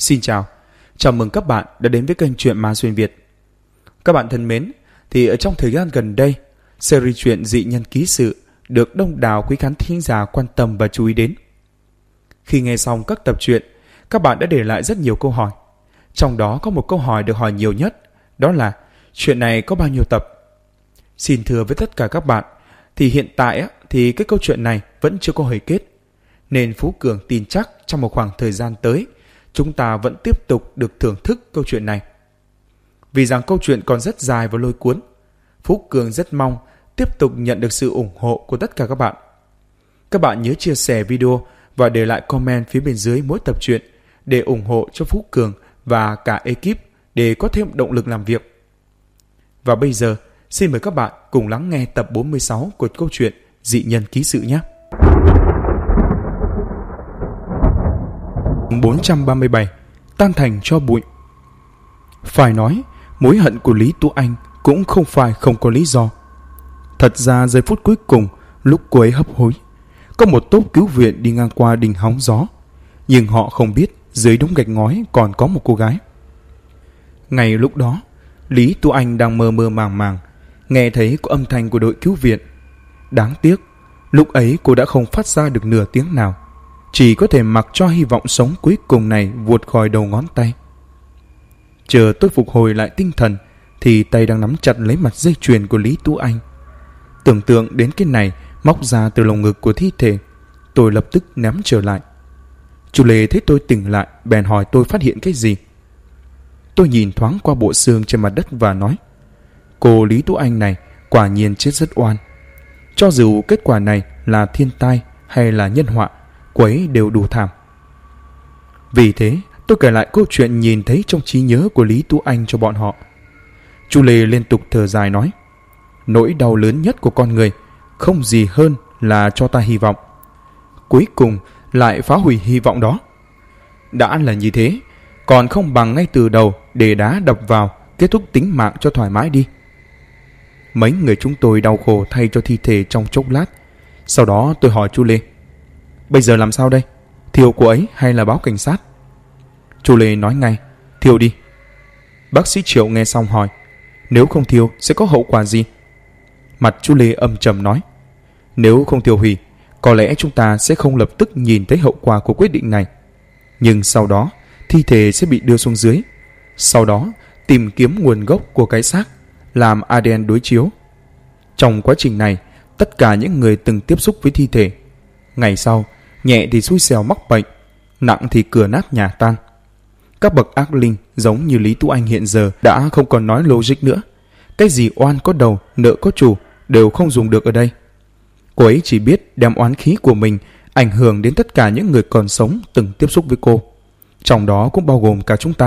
Xin chào, chào mừng các bạn đã đến với kênh Truyện Ma Xuyên Việt. Các bạn thân mến, thì ở trong thời gian gần đây, series truyện Dị Nhân Ký Sự được đông đảo quý khán thính giả quan tâm và chú ý đến. Khi nghe xong các tập truyện, các bạn đã để lại rất nhiều câu hỏi. Trong đó có một câu hỏi được hỏi nhiều nhất, đó là chuyện này có bao nhiêu tập? Xin thưa với tất cả các bạn, thì hiện tại thì cái câu chuyện này vẫn chưa có hồi kết. Nên Phú Cường tin chắc trong một khoảng thời gian tới, chúng ta vẫn tiếp tục được thưởng thức câu chuyện này. Vì rằng câu chuyện còn rất dài và lôi cuốn, Phú Cường rất mong tiếp tục nhận được sự ủng hộ của tất cả các bạn. Các bạn nhớ chia sẻ video và để lại comment phía bên dưới mỗi tập truyện để ủng hộ cho Phú Cường và cả ekip để có thêm động lực làm việc. Và bây giờ, xin mời các bạn cùng lắng nghe tập 46 của câu chuyện Dị Nhân Ký Sự nhé. 437 Tan thành cho bụi. Phải nói, mối hận của Lý Tú Anh cũng không phải không có lý do. Thật ra giây phút cuối cùng, lúc cô ấy hấp hối, có một tốp cứu viện đi ngang qua đình hóng gió, nhưng họ không biết dưới đống gạch ngói còn có một cô gái. Ngay lúc đó, Lý Tú Anh đang mơ mơ màng màng nghe thấy có âm thanh của đội cứu viện. Đáng tiếc, lúc ấy cô đã không phát ra được nửa tiếng nào, chỉ có thể mặc cho hy vọng sống cuối cùng này vụt khỏi đầu ngón tay. Chờ tôi phục hồi lại tinh thần thì tay đang nắm chặt lấy mặt dây chuyền của Lý Tú Anh. Tưởng tượng đến cái này móc ra từ lồng ngực của thi thể, tôi lập tức ném trở lại. Chú Lê thấy tôi tỉnh lại bèn hỏi tôi phát hiện cái gì. Tôi nhìn thoáng qua bộ xương trên mặt đất và nói: cô Lý Tú Anh này quả nhiên chết rất oan. Cho dù kết quả này là thiên tai hay là nhân họa, cô ấy đều đủ thảm. Vì thế tôi kể lại câu chuyện nhìn thấy trong trí nhớ của Lý Tú Anh cho bọn họ. Chú Lê liên tục thở dài nói: nỗi đau lớn nhất của con người không gì hơn là cho ta hy vọng, cuối cùng lại phá hủy hy vọng đó. Đã là như thế, còn không bằng ngay từ đầu để đá đập vào, kết thúc tính mạng cho thoải mái đi. Mấy người chúng tôi đau khổ thay cho thi thể trong chốc lát. Sau đó tôi hỏi chú Lê: bây giờ làm sao đây? Thiêu cô ấy hay là báo cảnh sát? Chú Lê nói ngay: thiêu đi. Bác sĩ Triệu nghe xong hỏi: nếu không thiêu sẽ có hậu quả gì? Mặt chú Lê âm trầm nói: nếu không tiêu hủy, có lẽ chúng ta sẽ không lập tức nhìn thấy hậu quả của quyết định này. Nhưng sau đó, thi thể sẽ bị đưa xuống dưới. Sau đó, tìm kiếm nguồn gốc của cái xác, làm ADN đối chiếu. Trong quá trình này, tất cả những người từng tiếp xúc với thi thể, ngày sau, nhẹ thì xui xẻo mắc bệnh, nặng thì cửa nát nhà tan. Các bậc ác linh giống như Lý Tú Anh hiện giờ đã không còn nói logic nữa. Cái gì oan có đầu, nợ có chủ đều không dùng được ở đây. Cô ấy chỉ biết đem oán khí của mình ảnh hưởng đến tất cả những người còn sống từng tiếp xúc với cô, trong đó cũng bao gồm cả chúng ta.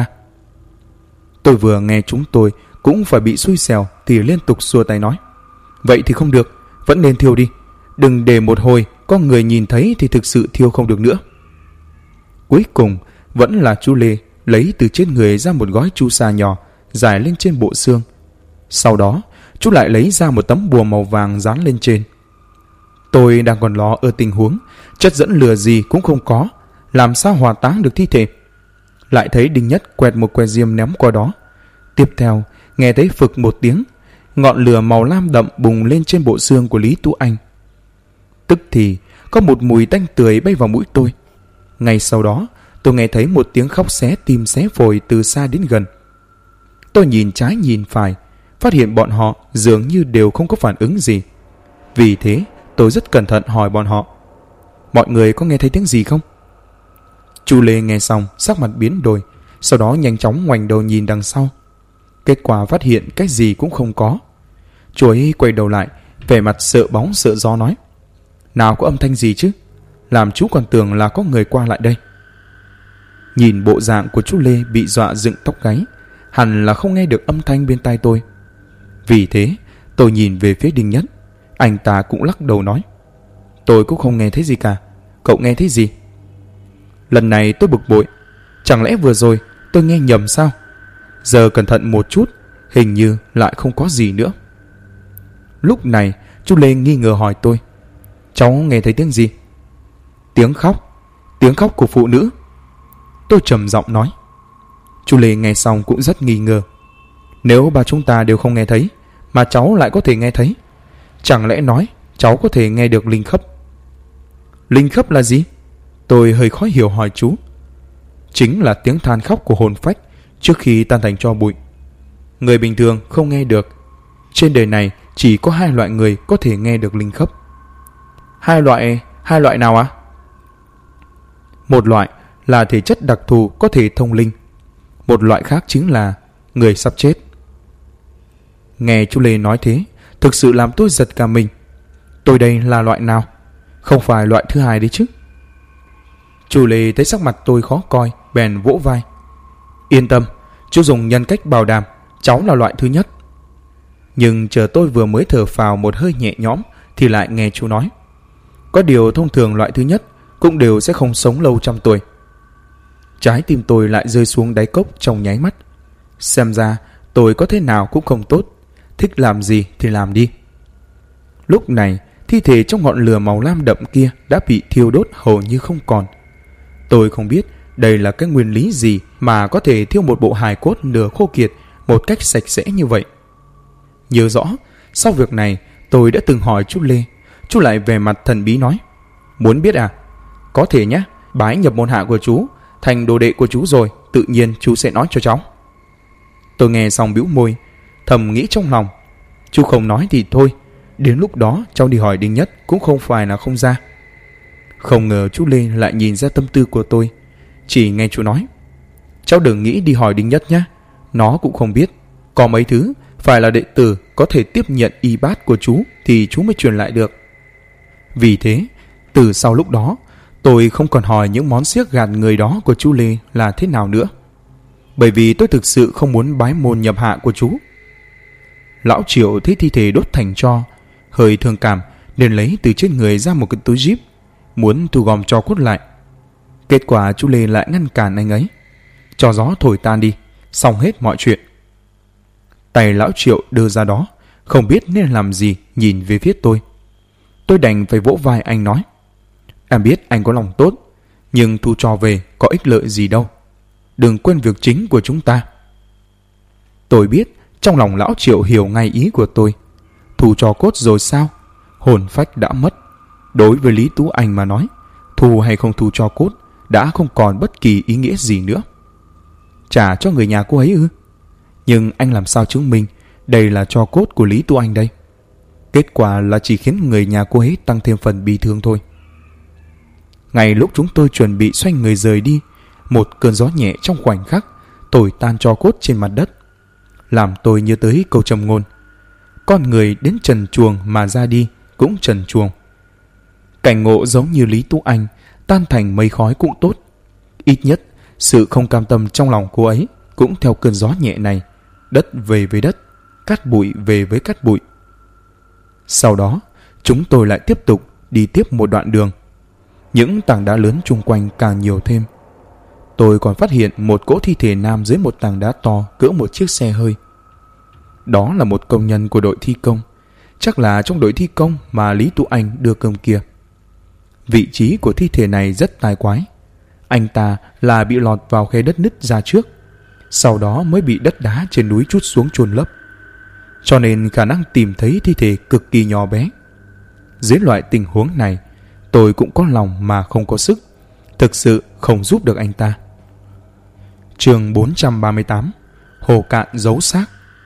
Tôi vừa nghe chúng tôi cũng phải bị xui xẻo thì liên tục xua tay nói: vậy thì không được, vẫn nên thiêu đi. Đừng để một hồi có người nhìn thấy thì thực sự thiêu không được nữa. Cuối cùng vẫn là chú Lê lấy từ trên người ra một gói chu sa nhỏ dài lên trên bộ xương. Sau đó chú lại lấy ra một tấm bùa màu vàng dán lên trên. Tôi đang còn lo ở tình huống chất dẫn lửa gì cũng không có, làm sao hỏa táng được thi thể. Lại thấy Đinh Nhất quẹt một que diêm ném qua đó. Tiếp theo nghe thấy phực một tiếng, ngọn lửa màu lam đậm bùng lên trên bộ xương của Lý Tú Anh. Tức thì có một mùi tanh tưởi bay vào mũi tôi. Ngay sau đó tôi nghe thấy một tiếng khóc xé tim xé phổi từ xa đến gần. Tôi nhìn trái nhìn phải, phát hiện bọn họ dường như đều không có phản ứng gì. Vì thế tôi rất cẩn thận hỏi bọn họ: mọi người có nghe thấy tiếng gì không? Chú Lê nghe xong sắc mặt biến đổi, sau đó nhanh chóng ngoảnh đầu nhìn đằng sau. Kết quả phát hiện cái gì cũng không có. Chú ấy quay đầu lại, vẻ mặt sợ bóng sợ gió nói: nào có âm thanh gì chứ, làm chú còn tưởng là có người qua lại đây. Nhìn bộ dạng của chú Lê bị dọa dựng tóc gáy, hẳn là không nghe được âm thanh bên tai tôi. Vì thế tôi nhìn về phía Đinh Nhất. Anh ta cũng lắc đầu nói: tôi cũng không nghe thấy gì cả, cậu nghe thấy gì? Lần này tôi bực bội, chẳng lẽ vừa rồi tôi nghe nhầm sao? Giờ cẩn thận một chút, hình như lại không có gì nữa. Lúc này chú Lê nghi ngờ hỏi tôi: cháu nghe thấy tiếng gì? Tiếng khóc của phụ nữ. Tôi trầm giọng nói: Chú Lê nghe xong cũng rất nghi ngờ. Nếu ba chúng ta đều không nghe thấy mà cháu lại có thể nghe thấy, chẳng lẽ nói cháu có thể nghe được linh khấp? Linh khấp là gì? Tôi hơi khó hiểu hỏi chú. Chính là tiếng than khóc của hồn phách trước khi tan thành tro bụi. Người bình thường không nghe được. Trên đời này chỉ có 2 loại người có thể nghe được linh khấp. Hai loại nào ạ? Một loại là thể chất đặc thù có thể thông linh. Một loại khác chính là người sắp chết. Nghe chú Lê nói thế, thực sự làm tôi giật cả mình. Tôi đây là loại nào? Không phải loại thứ 2 đấy chứ? Chú Lê thấy sắc mặt tôi khó coi, bèn vỗ vai. Yên tâm, chú dùng nhân cách bảo đảm cháu là loại thứ nhất. Nhưng chờ tôi vừa mới thở phào một hơi nhẹ nhõm thì lại nghe chú nói, có điều thông thường loại thứ nhất cũng đều sẽ không sống lâu trăm tuổi. Trái tim tôi lại rơi xuống đáy cốc trong nháy mắt. Xem ra tôi có thế nào cũng không tốt, thích làm gì thì làm đi. Lúc này thi thể trong ngọn lửa màu lam đậm kia đã bị thiêu đốt hầu như không còn. Tôi không biết đây là cái nguyên lý gì mà có thể thiêu một bộ hài cốt nửa khô kiệt một cách sạch sẽ như vậy. Nhớ rõ, sau việc này tôi đã từng hỏi chú Lê. Chú lại về mặt thần bí nói, muốn biết à? Có thể nhé, bái nhập môn hạ của chú, thành đồ đệ của chú rồi, tự nhiên chú sẽ nói cho cháu. Tôi nghe xong bĩu môi, thầm nghĩ trong lòng, chú không nói thì thôi, đến lúc đó cháu đi hỏi Đinh Nhất cũng không phải là không ra. Không ngờ chú Lê lại nhìn ra tâm tư của tôi. Chỉ nghe chú nói, cháu đừng nghĩ đi hỏi Đinh Nhất nhé, nó cũng không biết. Có mấy thứ phải là đệ tử có thể tiếp nhận y bát của chú thì chú mới truyền lại được. Vì thế, từ sau lúc đó, tôi không còn hỏi những món xiếc gạt người đó của chú Lê là thế nào nữa. Bởi vì tôi thực sự không muốn bái môn nhập hạ của chú. Lão Triệu thấy thi thể đốt thành tro, hơi thương cảm nên lấy từ trên người ra một cái túi zip, muốn thu gom tro cốt lại. Kết quả chú Lê lại ngăn cản anh ấy. Cho gió thổi tan đi, xong hết mọi chuyện. Tay lão Triệu đưa ra đó, không biết nên làm gì, nhìn về phía tôi. Tôi đành phải vỗ vai anh nói, em biết anh có lòng tốt, nhưng thu tro về có ích lợi gì đâu. Đừng quên việc chính của chúng ta. Tôi biết trong lòng lão Triệu hiểu ngay ý của tôi. Thu tro cốt rồi sao? Hồn phách đã mất. Đối với Lý Tú Anh mà nói, thu hay không thu tro cốt đã không còn bất kỳ ý nghĩa gì nữa. Trả cho người nhà cô ấy ư? Nhưng anh làm sao chứng minh đây là tro cốt của Lý Tú Anh đây? Kết quả là chỉ khiến người nhà cô ấy tăng thêm phần bi thương thôi. Ngay lúc chúng tôi chuẩn bị xoay người rời đi, một cơn gió nhẹ trong khoảnh khắc thổi tan tro cốt trên mặt đất, làm tôi nhớ tới câu trầm ngôn, con người đến trần truồng mà ra đi cũng trần truồng. Cảnh ngộ giống như Lý Tú Anh, tan thành mây khói cũng tốt. Ít nhất sự không cam tâm trong lòng cô ấy cũng theo cơn gió nhẹ này, đất về với đất, cát bụi về với cát bụi. Sau đó chúng tôi lại tiếp tục đi tiếp một đoạn đường. Những tảng đá lớn chung quanh càng nhiều thêm. Tôi còn phát hiện một cỗ thi thể nam dưới một tảng đá to cỡ một chiếc xe hơi. Đó là một công nhân của đội thi công, chắc là trong đội thi công mà Lý Tú Anh đưa cơm kia. Vị trí của thi thể này rất tai quái. Anh ta là bị lọt vào khe đất nứt ra trước, sau đó mới bị đất đá trên núi trút xuống chôn lấp, cho nên khả năng tìm thấy thi thể cực kỳ nhỏ bé. Dưới loại tình huống này, tôi cũng có lòng mà không có sức, thực sự không giúp được anh ta. Chương 438: Hồ cạn giấu xác.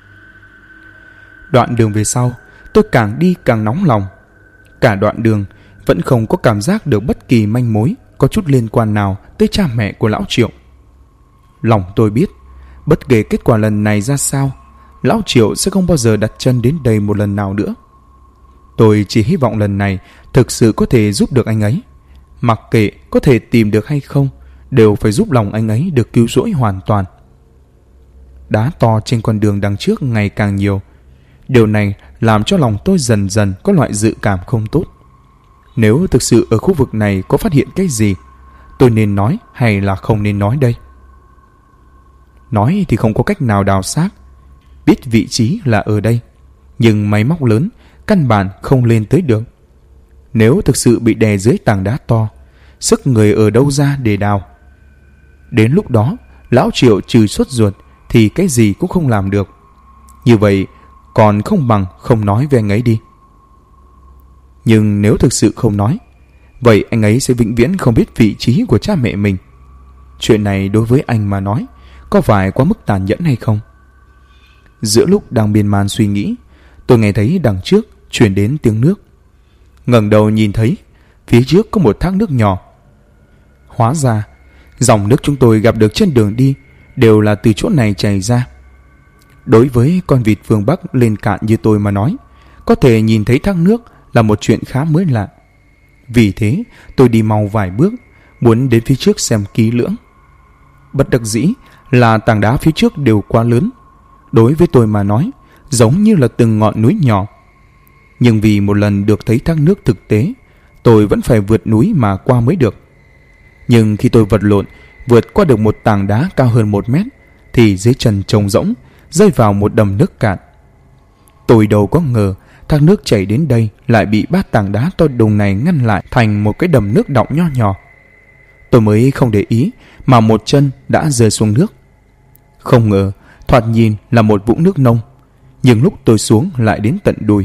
Đoạn đường về sau, tôi càng đi càng nóng lòng. Cả đoạn đường vẫn không có cảm giác được bất kỳ manh mối có chút liên quan nào tới cha mẹ của lão Triệu. Lòng tôi biết, bất kể kết quả lần này ra sao, lão Triệu sẽ không bao giờ đặt chân đến đây một lần nào nữa. Tôi chỉ hy vọng lần này thực sự có thể giúp được anh ấy. Mặc kệ có thể tìm được hay không, đều phải giúp lòng anh ấy được cứu rỗi hoàn toàn. Đá to trên con đường đằng trước ngày càng nhiều. Điều này làm cho lòng tôi dần dần có loại dự cảm không tốt. Nếu thực sự ở khu vực này có phát hiện cái gì, tôi nên nói hay là không nên nói đây? Nói thì không có cách nào đào xác. Biết vị trí là ở đây, nhưng máy móc lớn căn bản không lên tới được. Nếu thực sự bị đè dưới tảng đá to, sức người ở đâu ra để đào? Đến lúc đó lão Triệu trừ sốt ruột thì cái gì cũng không làm được. Như vậy còn không bằng không nói với anh ấy đi. Nhưng nếu thực sự không nói, vậy anh ấy sẽ vĩnh viễn không biết vị trí của cha mẹ mình. Chuyện này đối với anh mà nói có phải quá mức tàn nhẫn hay không? Giữa lúc đang miên man suy nghĩ, tôi nghe thấy đằng trước truyền đến tiếng nước. Ngẩng đầu nhìn thấy phía trước có một thác nước nhỏ. Hóa ra dòng nước chúng tôi gặp được trên đường đi đều là từ chỗ này chảy ra. Đối với con vịt phương Bắc lên cạn như tôi mà nói, có thể nhìn thấy thác nước là một chuyện khá mới lạ. Vì thế tôi đi mau vài bước, muốn đến phía trước xem kỹ lưỡng. Bất đắc dĩ là tảng đá phía trước đều quá lớn, đối với tôi mà nói giống như là từng ngọn núi nhỏ. Nhưng vì một lần được thấy thác nước thực tế, tôi vẫn phải vượt núi mà qua mới được. Nhưng khi tôi vật lộn vượt qua được một tảng đá cao hơn 1 mét, thì dưới chân trống rỗng rơi vào một đầm nước cạn. Tôi đâu có ngờ thác nước chảy đến đây lại bị 3 tảng đá to đùng này ngăn lại thành một cái đầm nước đọng nho nhỏ. Tôi mới không để ý mà một chân đã rơi xuống nước. Không ngờ thoạt nhìn là một vũng nước nông, nhưng lúc tôi xuống lại đến tận đùi.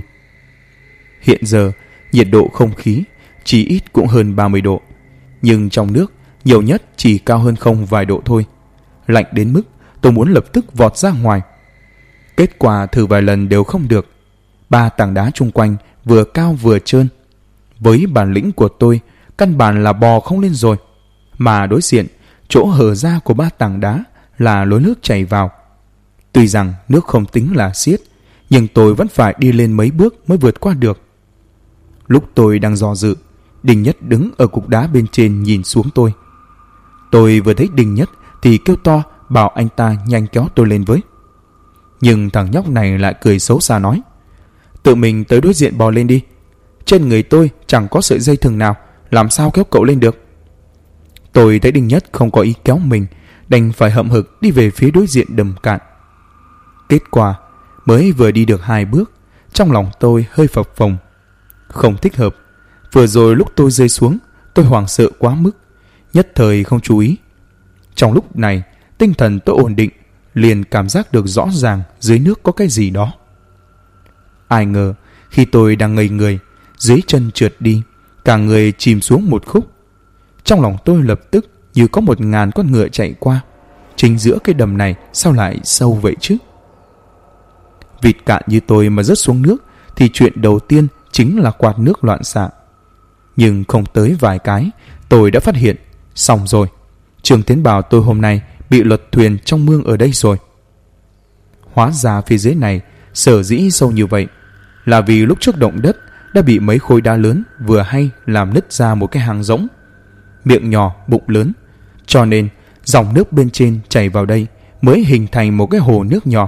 Hiện giờ nhiệt độ không khí chỉ ít cũng hơn 30 độ, nhưng trong nước nhiều nhất chỉ cao hơn không vài độ thôi. Lạnh đến mức tôi muốn lập tức vọt ra ngoài. Kết quả thử vài lần đều không được. 3 tảng đá chung quanh vừa cao vừa trơn. Với bản lĩnh của tôi, căn bản là bò không lên rồi. Mà đối diện, chỗ hở ra của 3 tảng đá là lối nước chảy vào. Tuy rằng nước không tính là xiết, nhưng tôi vẫn phải đi lên mấy bước mới vượt qua được. Lúc tôi đang do dự, Đình Nhất đứng ở cục đá bên trên nhìn xuống tôi. Tôi vừa thấy Đình Nhất thì kêu to bảo anh ta nhanh kéo tôi lên với. Nhưng thằng nhóc này lại cười xấu xa nói: "Tự mình tới đối diện bò lên đi. Trên người tôi chẳng có sợi dây thừng nào, làm sao kéo cậu lên được?" Tôi thấy Đình Nhất không có ý kéo mình, đành phải hậm hực đi về phía đối diện đầm cạn. Kết quả mới vừa đi được 2 bước, trong lòng tôi hơi phập phồng. Không thích hợp. Vừa rồi lúc tôi rơi xuống, tôi hoảng sợ quá mức, nhất thời không chú ý. Trong lúc này tinh thần tôi ổn định, liền cảm giác được rõ ràng dưới nước có cái gì đó. Ai ngờ khi tôi đang ngây người, dưới chân trượt đi, cả người chìm xuống một khúc. Trong lòng tôi lập tức như có 1000 con ngựa chạy qua. Chính giữa cái đầm này sao lại sâu vậy chứ? Vịt cạn như tôi mà rớt xuống nước thì chuyện đầu tiên chính là quạt nước loạn xạ. Nhưng không tới vài cái, tôi đã phát hiện, xong rồi, Trương Tiến bảo tôi hôm nay bị lật thuyền trong mương ở đây rồi. Hóa ra phía dưới này sở dĩ sâu như vậy là vì lúc trước động đất đã bị mấy khối đá lớn vừa hay làm nứt ra một cái hang rỗng, miệng nhỏ bụng lớn, cho nên dòng nước bên trên chảy vào đây mới hình thành một cái hồ nước nhỏ.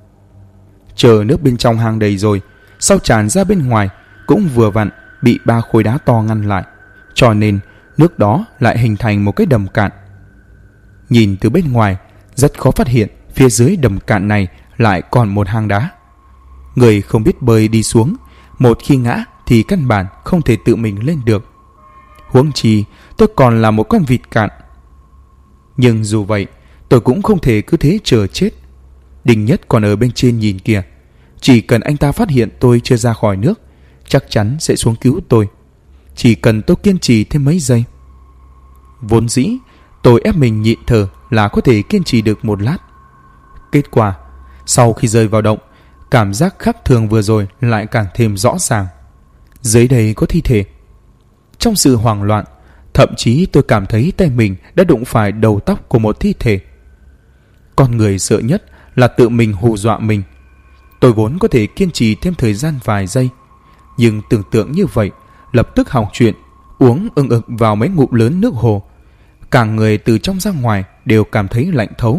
Chờ nước bên trong hang đầy rồi, sau tràn ra bên ngoài cũng vừa vặn bị 3 khối đá to ngăn lại, cho nên nước đó lại hình thành một cái đầm cạn. Nhìn từ bên ngoài rất khó phát hiện phía dưới đầm cạn này lại còn một hang đá. Người không biết bơi đi xuống, một khi ngã thì căn bản không thể tự mình lên được. Huống chi tôi còn là một con vịt cạn. Nhưng dù vậy, tôi cũng không thể cứ thế chờ chết. Đình Nhất còn ở bên trên nhìn kìa. Chỉ cần anh ta phát hiện tôi chưa ra khỏi nước, chắc chắn sẽ xuống cứu tôi. Chỉ cần tôi kiên trì thêm mấy giây. Vốn dĩ tôi ép mình nhịn thở là có thể kiên trì được một lát. Kết quả sau khi rơi vào động, cảm giác khác thường vừa rồi lại càng thêm rõ ràng. Dưới đây có thi thể. Trong sự hoảng loạn, thậm chí tôi cảm thấy tay mình đã đụng phải đầu tóc của một thi thể. Con người sợ nhất là tự mình hù dọa mình. Tôi vốn có thể kiên trì thêm thời gian vài giây, nhưng tưởng tượng như vậy lập tức hỏng chuyện, uống ưng ực vào mấy ngụm lớn nước hồ. Cả người từ trong ra ngoài đều cảm thấy lạnh thấu.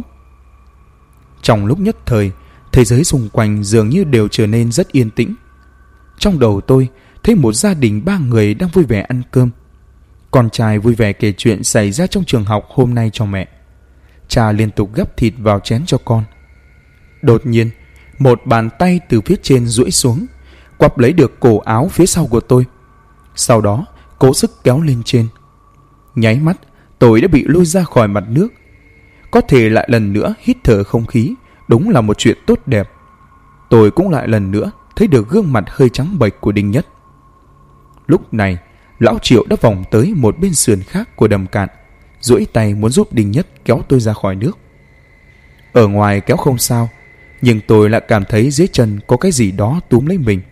Trong lúc nhất thời, thế giới xung quanh dường như đều trở nên rất yên tĩnh. Trong đầu tôi thấy một gia đình 3 người đang vui vẻ ăn cơm. Con trai vui vẻ kể chuyện xảy ra trong trường học hôm nay cho mẹ. Cha liên tục gắp thịt vào chén cho con. Đột nhiên, một bàn tay từ phía trên duỗi xuống, quặp lấy được cổ áo phía sau của tôi. Sau đó cố sức kéo lên trên. Nháy mắt tôi đã bị lôi ra khỏi mặt nước. có thể lại lần nữa hít thở không khí, đúng là một chuyện tốt đẹp. Tôi cũng lại lần nữa thấy được gương mặt hơi trắng bệch của Đinh Nhất. Lúc này, lão Triệu đã vòng tới một bên sườn khác của đầm cạn, duỗi tay muốn giúp Đinh Nhất kéo tôi ra khỏi nước. Ở ngoài kéo không sao, nhưng tôi lại cảm thấy dưới chân có cái gì đó túm lấy mình.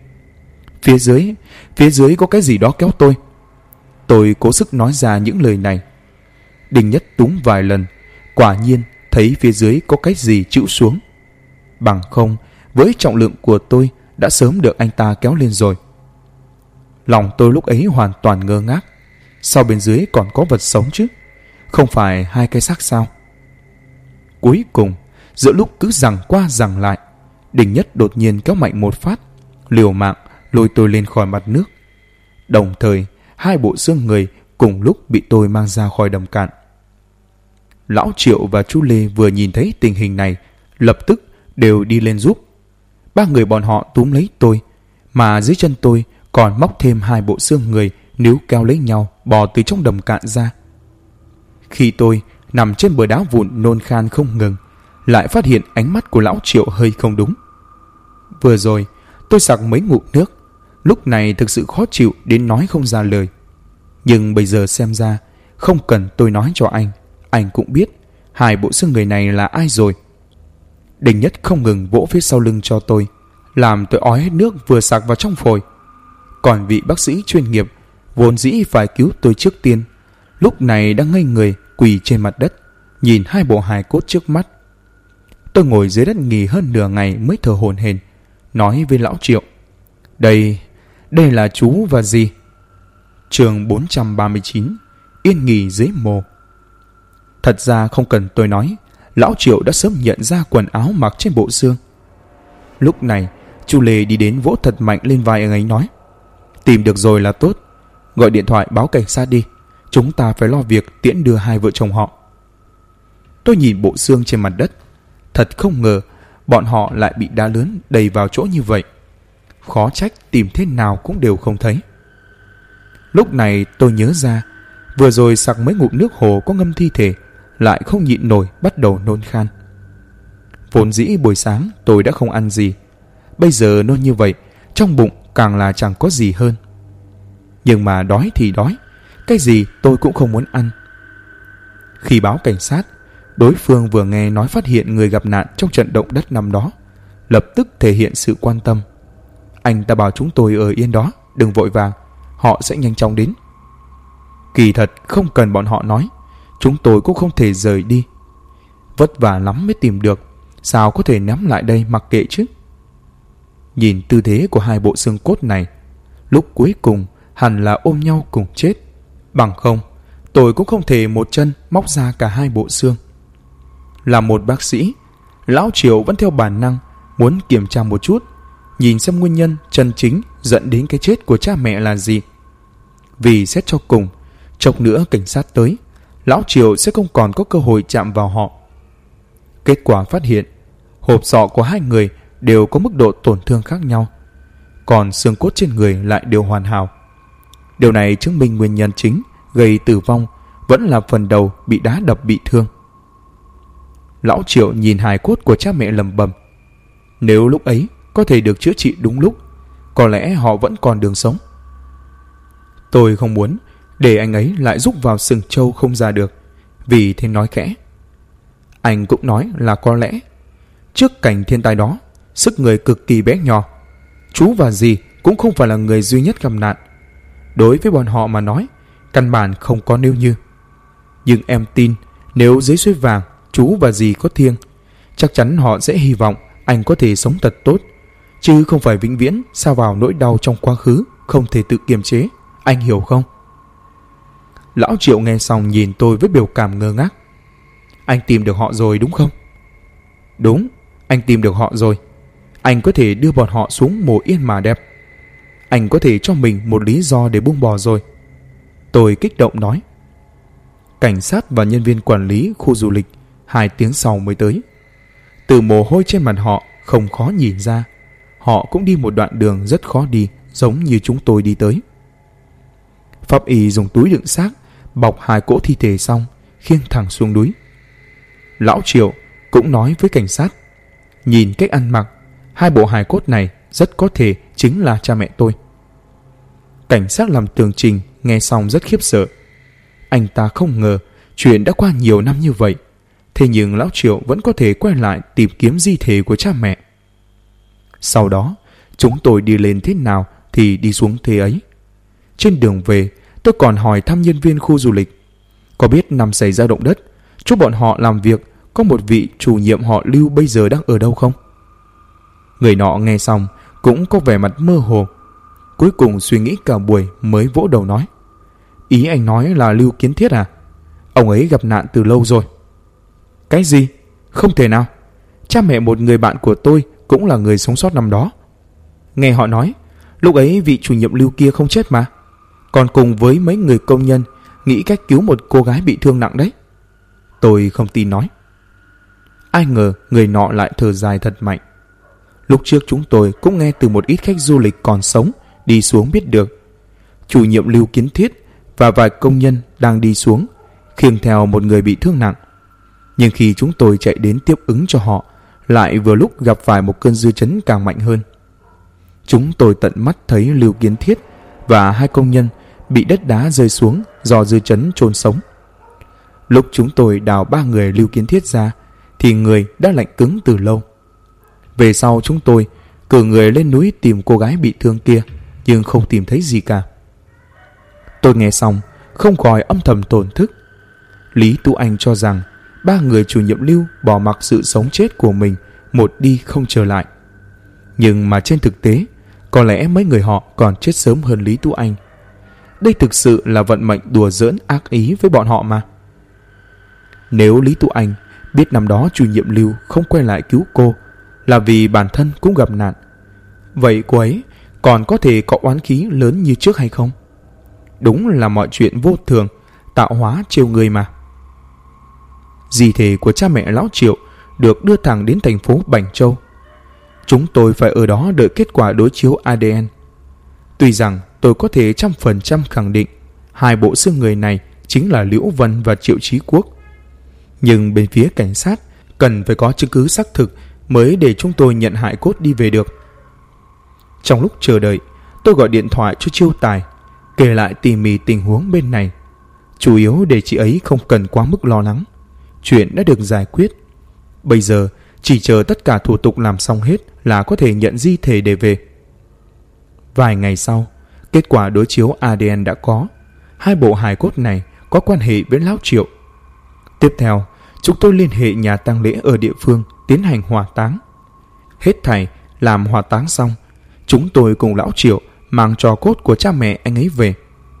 Phía dưới có cái gì đó kéo tôi. Tôi cố sức nói ra những lời này. Đinh Nhất túm vài lần, quả nhiên thấy phía dưới có cái gì chịu xuống. Bằng không, với trọng lượng của tôi đã sớm được anh ta kéo lên rồi. Lòng tôi lúc ấy hoàn toàn ngơ ngác. Sao bên dưới còn có vật sống chứ? Không phải hai cái xác sao? Cuối cùng, giữa lúc cứ giằng qua giằng lại, Đinh Nhất đột nhiên kéo mạnh một phát, liều mạng lôi tôi lên khỏi mặt nước. Đồng thời, hai bộ xương người cùng lúc bị tôi mang ra khỏi đầm cạn. Lão Triệu và chú Lê vừa nhìn thấy tình hình này, lập tức đều đi lên giúp. Ba người bọn họ túm lấy tôi, mà dưới chân tôi còn móc thêm hai bộ xương người níu kéo lấy nhau bò từ trong đầm cạn ra. Khi tôi nằm trên bờ đá vụn nôn khan không ngừng, lại phát hiện ánh mắt của lão Triệu hơi không đúng. Vừa rồi tôi sặc mấy ngụm nước, lúc này thực sự khó chịu đến nói không ra lời. Nhưng bây giờ xem ra, không cần tôi nói cho anh cũng biết hai bộ xương người này là ai rồi. Đinh Nhất không ngừng vỗ phía sau lưng cho tôi, làm tôi ói hết nước vừa sặc vào trong phổi. Còn vị bác sĩ chuyên nghiệp vốn dĩ phải cứu tôi trước tiên, lúc này đang ngây người quỳ trên mặt đất, nhìn hai bộ hài cốt trước mắt. Tôi ngồi dưới đất nghỉ hơn nửa ngày mới thở hổn hển, nói với lão Triệu: Đây là chú và dì. Chương 439: Yên nghỉ dưới mồ. Thật ra không cần tôi nói, lão Triệu đã sớm nhận ra quần áo mặc trên bộ xương. Lúc này, chú Lê đi đến vỗ thật mạnh lên vai anh ấy nói: Tìm được rồi là tốt, gọi điện thoại báo cảnh sát đi, chúng ta phải lo việc tiễn đưa hai vợ chồng họ. Tôi nhìn bộ xương trên mặt đất, thật không ngờ bọn họ lại bị đá lớn đầy vào chỗ như vậy. Khó trách tìm thế nào cũng đều không thấy. Lúc này tôi nhớ ra, vừa rồi sặc mấy ngụm nước hồ có ngâm thi thể, lại không nhịn nổi bắt đầu nôn khan. Vốn dĩ buổi sáng tôi đã không ăn gì, bây giờ nôn như vậy, trong bụng càng là chẳng có gì hơn. Nhưng mà đói thì đói, cái gì tôi cũng không muốn ăn. Khi báo cảnh sát, đối phương vừa nghe nói phát hiện người gặp nạn trong trận động đất năm đó, lập tức thể hiện sự quan tâm. Anh ta bảo chúng tôi ở yên đó, đừng vội vàng, họ sẽ nhanh chóng đến. Kỳ thật không cần bọn họ nói, chúng tôi cũng không thể rời đi. Vất vả lắm mới tìm được, sao có thể ném lại đây mặc kệ chứ. Nhìn tư thế của hai bộ xương cốt này, lúc cuối cùng hẳn là ôm nhau cùng chết. Bằng không, tôi cũng không thể một chân móc ra cả hai bộ xương. Là một bác sĩ, lão Triệu vẫn theo bản năng muốn kiểm tra một chút, nhìn xem nguyên nhân chân chính dẫn đến cái chết của cha mẹ là gì. Vì xét cho cùng, chốc nữa cảnh sát tới, lão Triệu sẽ không còn có cơ hội chạm vào họ. Kết quả phát hiện, hộp sọ của hai người đều có mức độ tổn thương khác nhau, còn xương cốt trên người lại đều hoàn hảo. Điều này chứng minh nguyên nhân chính gây tử vong vẫn là phần đầu bị đá đập bị thương. Lão Triệu nhìn hài cốt của cha mẹ lẩm bẩm: Nếu lúc ấy có thể được chữa trị đúng lúc, có lẽ họ vẫn còn đường sống. Tôi không muốn để anh ấy lại rúc vào sừng trâu không ra được, vì thế nói khẽ: Anh cũng nói là có lẽ. Trước cảnh thiên tai đó, sức người cực kỳ bé nhỏ, chú và dì cũng không phải là người duy nhất gặp nạn. Đối với bọn họ mà nói, căn bản không có nếu như. Nhưng em tin, nếu dưới suối vàng chú và dì có thiêng, chắc chắn họ sẽ hy vọng anh có thể sống thật tốt, chứ không phải vĩnh viễn sa vào nỗi đau trong quá khứ không thể tự kiềm chế. Anh hiểu không? Lão Triệu nghe xong nhìn tôi với biểu cảm ngơ ngác. Anh tìm được họ rồi đúng không? Đúng, anh tìm được họ rồi. Anh có thể đưa bọn họ xuống mồ yên mà đẹp. Anh có thể cho mình một lý do để buông bỏ rồi. Tôi kích động nói. Cảnh sát và nhân viên quản lý khu du lịch 2 tiếng sau mới tới. Từ mồ hôi trên mặt họ không khó nhìn ra, họ cũng đi một đoạn đường rất khó đi, giống như chúng tôi đi tới. Pháp y dùng túi đựng xác bọc 2 cỗ thi thể xong, khiêng thẳng xuống núi. Lão Triệu cũng nói với cảnh sát, nhìn cách ăn mặc, hai bộ hài cốt này rất có thể chính là cha mẹ tôi. Cảnh sát làm tường trình nghe xong rất khiếp sợ. Anh ta không ngờ chuyện đã qua nhiều năm như vậy, thế nhưng Lão Triệu vẫn có thể quay lại tìm kiếm di thể của cha mẹ. Sau đó, chúng tôi đi lên thế nào thì đi xuống thế ấy. Trên đường về, tôi còn hỏi thăm nhân viên khu du lịch, có biết năm xảy ra động đất, chỗ bọn họ làm việc có một vị chủ nhiệm họ Lưu bây giờ đang ở đâu không? Người nọ nghe xong cũng có vẻ mặt mơ hồ. Cuối cùng suy nghĩ cả buổi mới vỗ đầu nói, ý anh nói là Lưu Kiến Thiết à? Ông ấy gặp nạn từ lâu rồi. Cái gì? Không thể nào. Cha mẹ một người bạn của tôi cũng là người sống sót năm đó. Nghe họ nói, lúc ấy vị chủ nhiệm Lưu kia không chết mà, còn cùng với mấy người công nhân nghĩ cách cứu một cô gái bị thương nặng đấy. Tôi không tin nói. Ai ngờ người nọ lại thở dài thật mạnh. Lúc trước chúng tôi cũng nghe từ một ít khách du lịch còn sống đi xuống biết được, chủ nhiệm Lưu Kiến Thiết và vài công nhân đang đi xuống khiêng theo một người bị thương nặng. Nhưng khi chúng tôi chạy đến tiếp ứng cho họ, lại vừa lúc gặp phải một cơn dư chấn càng mạnh hơn. Chúng tôi tận mắt thấy Lưu Kiến Thiết và hai công nhân bị đất đá rơi xuống do dư chấn chôn sống. Lúc chúng tôi đào ba người Lưu Kiến Thiết ra thì người đã lạnh cứng từ lâu. Về sau chúng tôi cử người lên núi tìm cô gái bị thương kia, nhưng không tìm thấy gì cả. Tôi nghe xong không khỏi âm thầm tổn thức. Lý Tú Anh cho rằng ba người chủ nhiệm Lưu bỏ mặc sự sống chết của mình một đi không trở lại. Nhưng mà trên thực tế, có lẽ mấy người họ còn chết sớm hơn Lý Tú Anh. Đây thực sự là vận mệnh đùa giỡn ác ý với bọn họ mà. Nếu Lý Tú Anh biết năm đó chủ nhiệm Lưu không quay lại cứu cô là vì bản thân cũng gặp nạn, vậy cô ấy còn có thể có oán khí lớn như trước hay không? Đúng là mọi chuyện vô thường, tạo hóa trêu người mà. Di thể của cha mẹ Lão Triệu được đưa thẳng đến thành phố Bành Châu. Chúng tôi phải ở đó đợi kết quả đối chiếu ADN. Tuy rằng tôi có thể 100% khẳng định hai bộ xương người này chính là Liễu Vân và Triệu Chí Quốc, nhưng bên phía cảnh sát cần phải có chứng cứ xác thực mới để chúng tôi nhận hài cốt đi về được. Trong lúc chờ đợi, tôi gọi điện thoại cho Chiêu Tài, kể lại tỉ mỉ tình huống bên này, chủ yếu để chị ấy không cần quá mức lo lắng. Chuyện đã được giải quyết, bây giờ chỉ chờ tất cả thủ tục làm xong hết là có thể nhận di thể để về. Vài ngày sau, kết quả đối chiếu ADN đã có. Hai bộ hài cốt này có quan hệ với Lão Triệu. Tiếp theo, chúng tôi liên hệ nhà tang lễ ở địa phương tiến hành hỏa táng. Hết thảy làm hỏa táng xong, chúng tôi cùng Lão Triệu mang tro cốt của cha mẹ anh ấy về.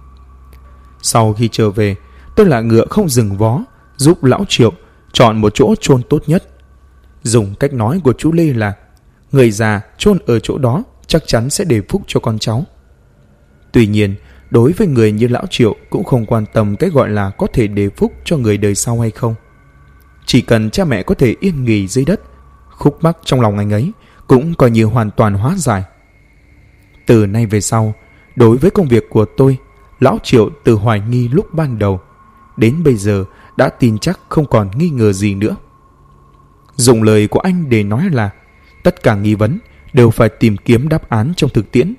Sau khi trở về, tôi lại ngựa không dừng vó giúp Lão Triệu chọn một chỗ chôn tốt nhất. Dùng cách nói của chú Lê là người già chôn ở chỗ đó chắc chắn sẽ để phúc cho con cháu. Tuy nhiên, đối với người như Lão Triệu cũng không quan tâm cái gọi là có thể để phúc cho người đời sau hay không. Chỉ cần cha mẹ có thể yên nghỉ dưới đất, khúc mắc trong lòng anh ấy cũng coi như hoàn toàn hóa giải. Từ nay về sau, đối với công việc của tôi, Lão Triệu từ hoài nghi lúc ban đầu đến bây giờ đã tin chắc không còn nghi ngờ gì nữa. Dùng lời của anh để nói là tất cả nghi vấn đều phải tìm kiếm đáp án trong thực tiễn.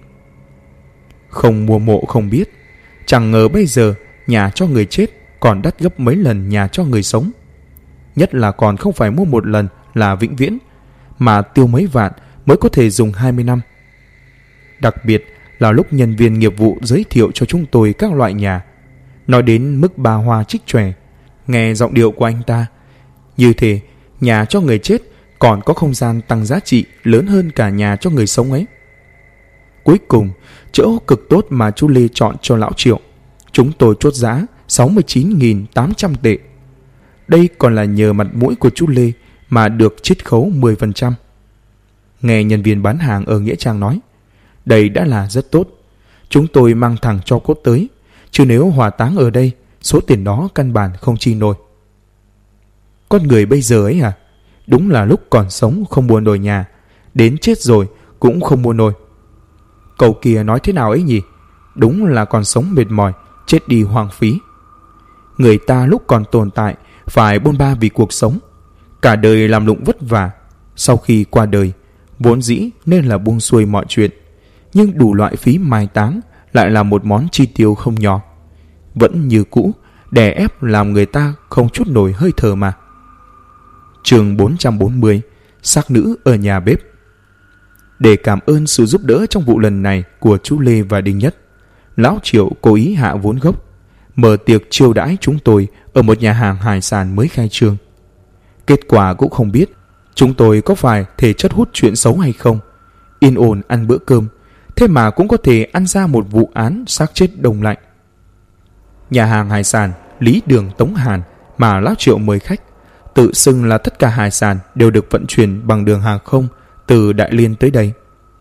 Không mua mộ không biết, chẳng ngờ bây giờ nhà cho người chết còn đắt gấp mấy lần nhà cho người sống. Nhất là còn không phải mua một lần là vĩnh viễn, mà tiêu mấy vạn mới có thể dùng 20 năm. Đặc biệt là lúc nhân viên nghiệp vụ giới thiệu cho chúng tôi các loại nhà, nói đến mức ba hoa trích chòe, nghe giọng điệu của anh ta như thế nhà cho người chết còn có không gian tăng giá trị lớn hơn cả nhà cho người sống ấy. Cuối cùng, chỗ cực tốt mà chú Lê chọn cho Lão Triệu, chúng tôi chốt giá 69.800 tệ. Đây còn là nhờ mặt mũi của chú Lê mà được chiết khấu 10%. Nghe nhân viên bán hàng ở Nghĩa Trang nói, đây đã là rất tốt. Chúng tôi mang thẳng cho cốt tới, chứ nếu hỏa táng ở đây, số tiền đó căn bản không chi nổi. Con người bây giờ ấy à, đúng là lúc còn sống không mua nổi nhà, đến chết rồi cũng không mua nổi. Câu kia nói thế nào ấy nhỉ? Đúng là còn sống mệt mỏi, chết đi hoang phí. Người ta lúc còn tồn tại phải bôn ba vì cuộc sống, Cả đời làm lụng vất vả, sau khi qua đời vốn dĩ nên là buông xuôi mọi chuyện, nhưng đủ loại phí mai táng lại là một món chi tiêu không nhỏ. Vẫn như cũ, đè ép làm người ta không chút nổi hơi thở mà. Chương 440. Xác nữ ở nhà bếp. Để cảm ơn sự giúp đỡ trong vụ lần này của chú Lê và Đinh Nhất, Lão Triệu cố ý hạ vốn gốc, mở tiệc chiêu đãi chúng tôi ở một nhà hàng hải sản mới khai trương. Kết quả cũng không biết chúng tôi có phải thể chất hút chuyện xấu hay không. Yên ổn ăn bữa cơm, thế mà cũng có thể ăn ra một vụ án xác chết đông lạnh. Nhà hàng hải sản Lý Đường Tống Hàn mà Lão Triệu mời khách, tự xưng là tất cả hải sản đều được vận chuyển bằng đường hàng không từ Đại Liên tới đây.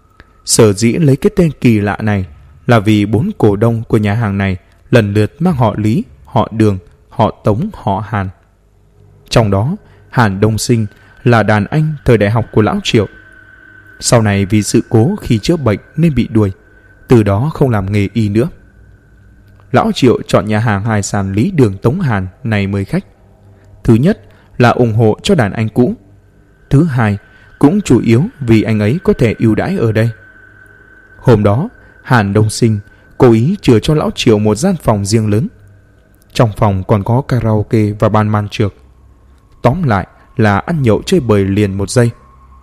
Sở dĩ lấy cái tên kỳ lạ này là vì 4 cổ đông của nhà hàng này lần lượt mang họ Lý, họ Đường, họ Tống, họ Hàn. Trong đó, Hàn Đông Sinh là đàn anh thời đại học của Lão Triệu. Sau này vì sự cố khi chữa bệnh nên bị đuổi, từ đó không làm nghề y nữa. Lão Triệu chọn nhà hàng hải sản Lý Đường Tống Hàn này mời khách. Thứ nhất là ủng hộ cho đàn anh cũ. Thứ hai cũng chủ yếu vì anh ấy có thể ưu đãi ở đây. Hôm đó, Hàn Đông Sinh cố ý chừa cho Lão Triệu một gian phòng riêng lớn. Trong phòng còn có karaoke và ban man trược. Tóm lại là ăn nhậu chơi bời liền một giây.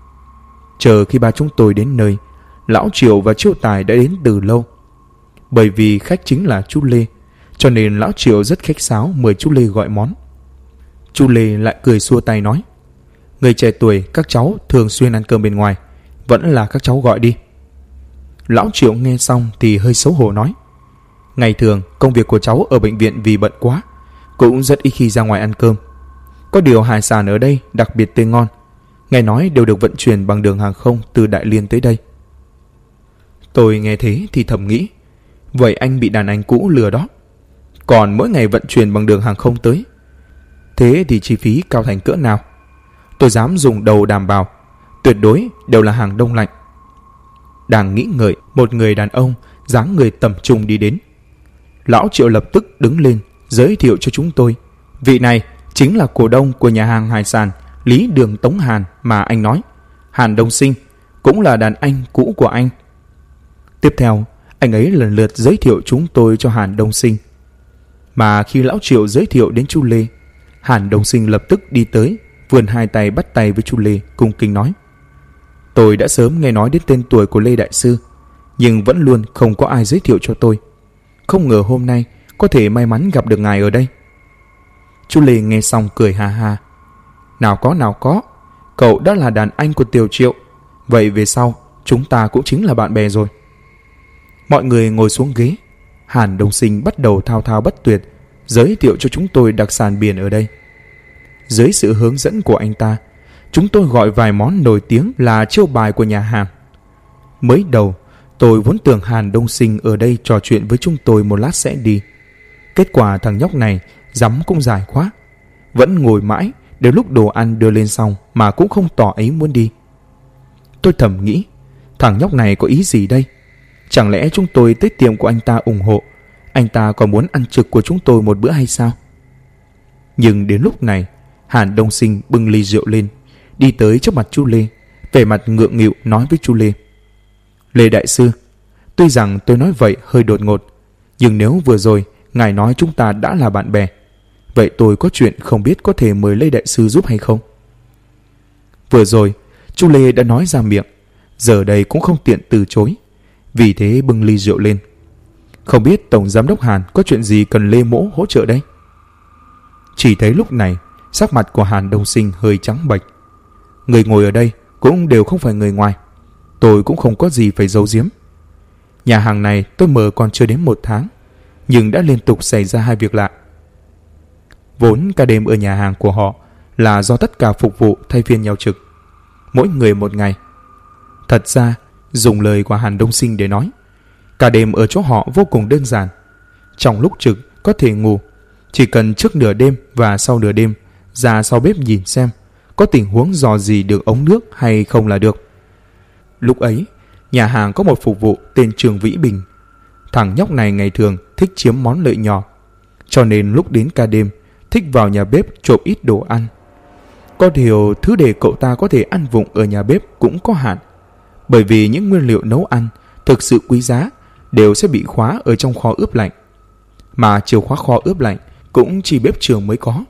Chờ khi ba chúng tôi đến nơi, Lão Triệu và Chiêu Tài đã đến từ lâu. Bởi vì khách chính là chú Lê, cho nên Lão Triệu rất khách sáo mời chú Lê gọi món. Chú Lê lại cười xua tay nói: người trẻ tuổi các cháu thường xuyên ăn cơm bên ngoài, vẫn là các cháu gọi đi. Lão Triệu nghe xong thì hơi xấu hổ nói: ngày thường công việc của cháu ở bệnh viện vì bận quá, cũng rất ít khi ra ngoài ăn cơm. Có điều hải sản ở đây đặc biệt tươi ngon, nghe nói đều được vận chuyển bằng đường hàng không từ Đại Liên tới đây. Tôi nghe thế thì thầm nghĩ, vậy anh bị đàn anh cũ lừa đó. Còn mỗi ngày vận chuyển bằng đường hàng không tới, thế thì chi phí cao thành cỡ nào? Tôi dám dùng đầu đảm bảo, tuyệt đối đều là hàng đông lạnh. Đang nghĩ ngợi, một người đàn ông dáng người tầm trung đi đến. Lão Triệu lập tức đứng lên giới thiệu cho chúng tôi, vị này chính là cổ đông của nhà hàng hải sản Lý Đường Tống Hàn mà anh nói, Hàn Đông Sinh, cũng là đàn anh cũ của anh. Tiếp theo, anh ấy lần lượt giới thiệu chúng tôi cho Hàn Đông Sinh. Mà khi Lão Triệu giới thiệu đến chú Lê, Hàn Đông Sinh lập tức đi tới, vươn hai tay bắt tay với chú Lê, cung kính nói: tôi đã sớm nghe nói đến tên tuổi của Lê Đại Sư, nhưng vẫn luôn không có ai giới thiệu cho tôi. Không ngờ hôm nay có thể may mắn gặp được ngài ở đây. Chú Lê nghe xong cười ha ha: nào có, cậu đã là đàn anh của Tiểu Triệu, vậy về sau chúng ta cũng chính là bạn bè rồi. Mọi người ngồi xuống ghế. Hàn Đông Sinh bắt đầu thao thao bất tuyệt giới thiệu cho chúng tôi đặc sản biển ở đây. Dưới sự hướng dẫn của anh ta, chúng tôi gọi vài món nổi tiếng là chiêu bài của nhà hàng. Mới đầu tôi vốn tưởng Hàn Đông Sinh ở đây trò chuyện với chúng tôi một lát sẽ đi. Kết quả thằng nhóc này dắm cũng dài quá, vẫn ngồi mãi đến lúc đồ ăn đưa lên xong mà cũng không tỏ ý muốn đi. Tôi thầm nghĩ, thằng nhóc này có ý gì đây? Chẳng lẽ chúng tôi tới tiệm của anh ta ủng hộ, anh ta còn muốn ăn trực của chúng tôi một bữa hay sao? Nhưng đến lúc này, Hàn Đông Sinh bưng ly rượu lên, đi tới trước mặt chú Lê, vẻ mặt ngượng nghịu nói với chú Lê: Lê Đại Sư, tuy rằng tôi nói vậy hơi đột ngột, nhưng nếu vừa rồi ngài nói chúng ta đã là bạn bè, vậy tôi có chuyện không biết có thể mời Lê Đại Sư giúp hay không? Vừa rồi chú Lê đã nói ra miệng, giờ đây cũng không tiện từ chối, vì thế bưng ly rượu lên. Không biết Tổng Giám đốc Hàn có chuyện gì cần Lê Mỗ hỗ trợ đây? Chỉ thấy lúc này sắc mặt của Hàn Đông Sinh hơi trắng bệch. Người ngồi ở đây cũng đều không phải người ngoài, tôi cũng không có gì phải giấu giếm. Nhà hàng này tôi mở còn chưa đến 1 tháng, nhưng đã liên tục xảy ra 2 việc lạ. Vốn cả đêm ở nhà hàng của họ là do tất cả phục vụ thay phiên nhau trực, mỗi người một ngày. Thật ra, dùng lời của Hàn Đông Sinh để nói, cả đêm ở chỗ họ vô cùng đơn giản. Trong lúc trực có thể ngủ, chỉ cần trước nửa đêm và sau nửa đêm ra sau bếp nhìn xem có tình huống dò gì được ống nước hay không là được. Lúc ấy, nhà hàng có một phục vụ tên Trường Vĩ Bình. Thằng nhóc này ngày thường thích chiếm món lợi nhỏ, cho nên lúc đến ca đêm thích vào nhà bếp trộm ít đồ ăn. Có điều thứ để cậu ta có thể ăn vụng ở nhà bếp cũng có hạn, bởi vì những nguyên liệu nấu ăn thực sự quý giá đều sẽ bị khóa ở trong kho ướp lạnh, mà chìa khóa kho ướp lạnh cũng chỉ bếp trưởng mới có.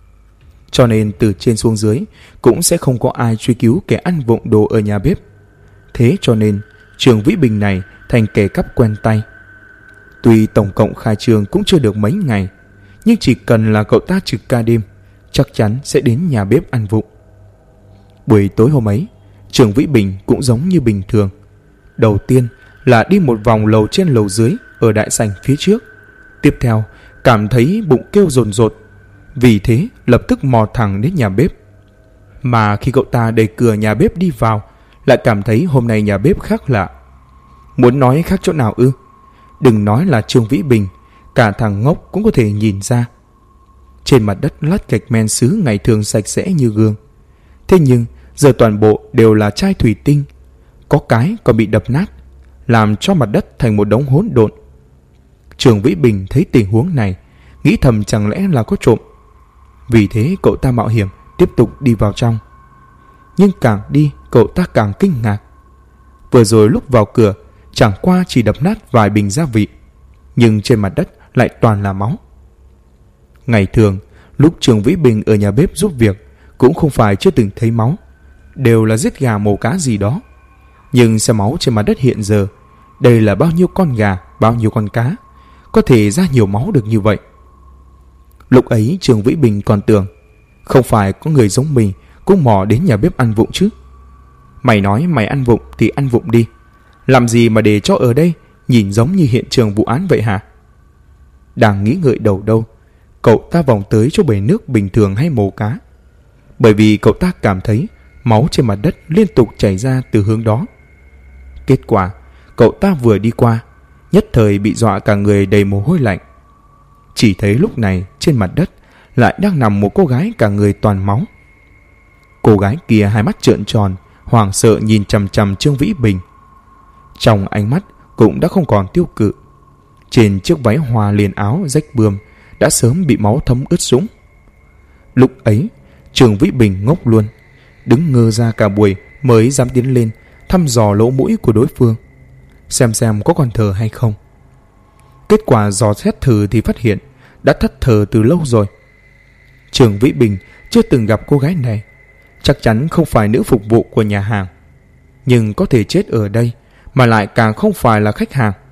Cho nên từ trên xuống dưới cũng sẽ không có ai truy cứu kẻ ăn vụng đồ ở nhà bếp. Thế cho nên Trường Vĩ Bình này thành kẻ cắp quen tay. Tuy tổng cộng khai trương cũng chưa được mấy ngày, nhưng chỉ cần là cậu ta trực ca đêm, chắc chắn sẽ đến nhà bếp ăn vụng. Buổi tối hôm ấy, Trường Vĩ Bình cũng giống như bình thường. Đầu tiên là đi một vòng lầu trên lầu dưới ở đại sảnh phía trước. Tiếp theo cảm thấy bụng kêu dồn dột, vì thế lập tức mò thẳng đến nhà bếp. Mà khi cậu ta đẩy cửa nhà bếp đi vào, lại cảm thấy hôm nay nhà bếp khác lạ. Muốn nói khác chỗ nào ư? Đừng nói là Trương Vĩ Bình, cả thằng ngốc cũng có thể nhìn ra. Trên mặt đất lát gạch men sứ ngày thường sạch sẽ như gương, thế nhưng giờ toàn bộ đều là chai thủy tinh, có cái còn bị đập nát, làm cho mặt đất thành một đống hỗn độn. Trương Vĩ Bình thấy tình huống này, nghĩ thầm chẳng lẽ là có trộm. Vì thế cậu ta mạo hiểm tiếp tục đi vào trong. Nhưng càng đi cậu ta càng kinh ngạc. Vừa rồi lúc vào cửa chẳng qua chỉ đập nát vài bình gia vị, nhưng trên mặt đất lại toàn là máu. Ngày thường lúc Trương Vĩ Bình ở nhà bếp giúp việc cũng không phải chưa từng thấy máu, đều là giết gà mổ cá gì đó. Nhưng xem máu trên mặt đất hiện giờ, đây là bao nhiêu con gà, bao nhiêu con cá, có thể ra nhiều máu được như vậy. Lúc ấy Trương Vĩ Bình còn tưởng không phải có người giống mình cũng mò đến nhà bếp ăn vụng chứ. Mày nói mày ăn vụng thì ăn vụng đi, làm gì mà để cho ở đây nhìn giống như hiện trường vụ án vậy hả? Đang nghĩ ngợi đầu đâu, cậu ta vòng tới chỗ bể nước bình thường hay mổ cá, bởi vì cậu ta cảm thấy máu trên mặt đất liên tục chảy ra từ hướng đó. Kết quả cậu ta vừa đi qua, nhất thời bị dọa cả người đầy mồ hôi lạnh. Chỉ thấy lúc này trên mặt đất lại đang nằm một cô gái cả người toàn máu. Cô gái kia hai mắt trợn tròn, hoảng sợ nhìn chằm chằm Trương Vĩ Bình. Trong ánh mắt cũng đã không còn tiêu cự. Trên chiếc váy hoa liền áo rách bươm đã sớm bị máu thấm ướt sũng. Lúc ấy Trương Vĩ Bình ngốc luôn, đứng ngơ ra cả buổi mới dám tiến lên thăm dò lỗ mũi của đối phương, xem có còn thở hay không. Kết quả dò xét thử thì phát hiện đã thất thờ từ lâu rồi. Trương Vĩ Bình chưa từng gặp cô gái này, chắc chắn không phải nữ phục vụ của nhà hàng, nhưng có thể chết ở đây mà lại càng không phải là khách hàng.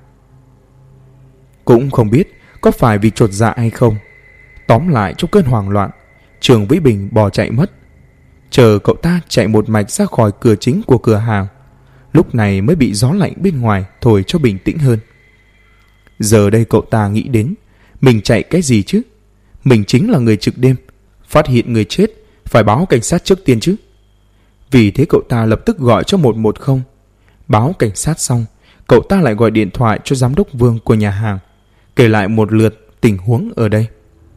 Cũng không biết có phải vì chột dạ hay không, tóm lại trong cơn hoảng loạn, Trương Vĩ Bình bỏ chạy mất. Chờ cậu ta chạy một mạch ra khỏi cửa chính của cửa hàng, lúc này mới bị gió lạnh bên ngoài thổi cho bình tĩnh hơn. Giờ đây cậu ta nghĩ đến, mình chạy cái gì chứ? Mình chính là người trực đêm, phát hiện người chết phải báo cảnh sát trước tiên chứ. Vì thế cậu ta lập tức gọi cho 110. Báo cảnh sát xong, cậu ta lại gọi điện thoại cho giám đốc Vương của nhà hàng, kể lại một lượt tình huống ở đây.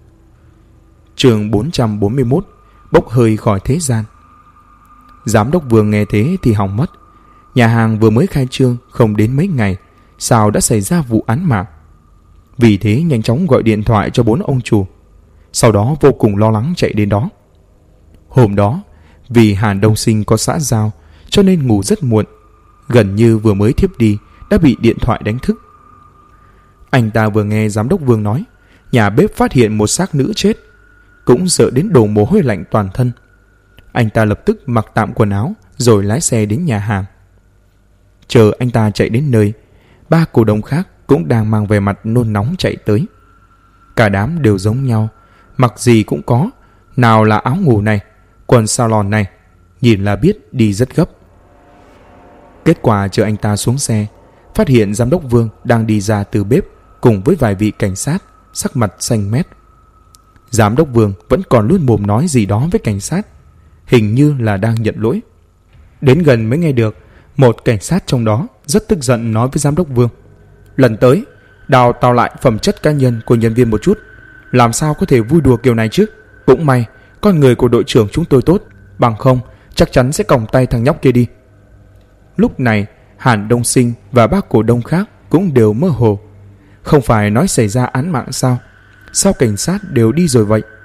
Chương 441, bốc hơi khỏi thế gian. Giám đốc Vương nghe thế thì hỏng mất. Nhà hàng vừa mới khai trương không đến mấy ngày, sao đã xảy ra vụ án mạng? Vì thế nhanh chóng gọi điện thoại cho 4 ông chủ, sau đó vô cùng lo lắng chạy đến đó. Hôm đó vì Hàn Đông Sinh có xã giao cho nên ngủ rất muộn, gần như vừa mới thiếp đi đã bị điện thoại đánh thức. Anh ta vừa nghe giám đốc Vương nói nhà bếp phát hiện một xác nữ chết, cũng sợ đến đổ mồ hôi lạnh toàn thân. Anh ta lập tức mặc tạm quần áo rồi lái xe đến nhà hàng. Chờ anh ta chạy đến nơi, 3 cổ đông khác cũng đang mang vẻ mặt nôn nóng chạy tới. Cả đám đều giống nhau, mặc gì cũng có, nào là áo ngủ này, quần salon này, nhìn là biết đi rất gấp. Kết quả chờ anh ta xuống xe, phát hiện giám đốc Vương đang đi ra từ bếp cùng với vài vị cảnh sát, sắc mặt xanh mét. Giám đốc Vương vẫn còn luôn mồm nói gì đó với cảnh sát, hình như là đang nhận lỗi. Đến gần mới nghe được một cảnh sát trong đó rất tức giận nói với giám đốc Vương: lần tới đào tạo lại phẩm chất cá nhân của nhân viên một chút, làm sao có thể vui đùa kiểu này chứ. Cũng may con người của đội trưởng chúng tôi tốt, bằng không chắc chắn sẽ còng tay thằng nhóc kia đi. Lúc này Hàn Đông Sinh và 3 cổ đông khác cũng đều mơ hồ. Không phải nói xảy ra án mạng sao? Sao cảnh sát đều đi rồi vậy?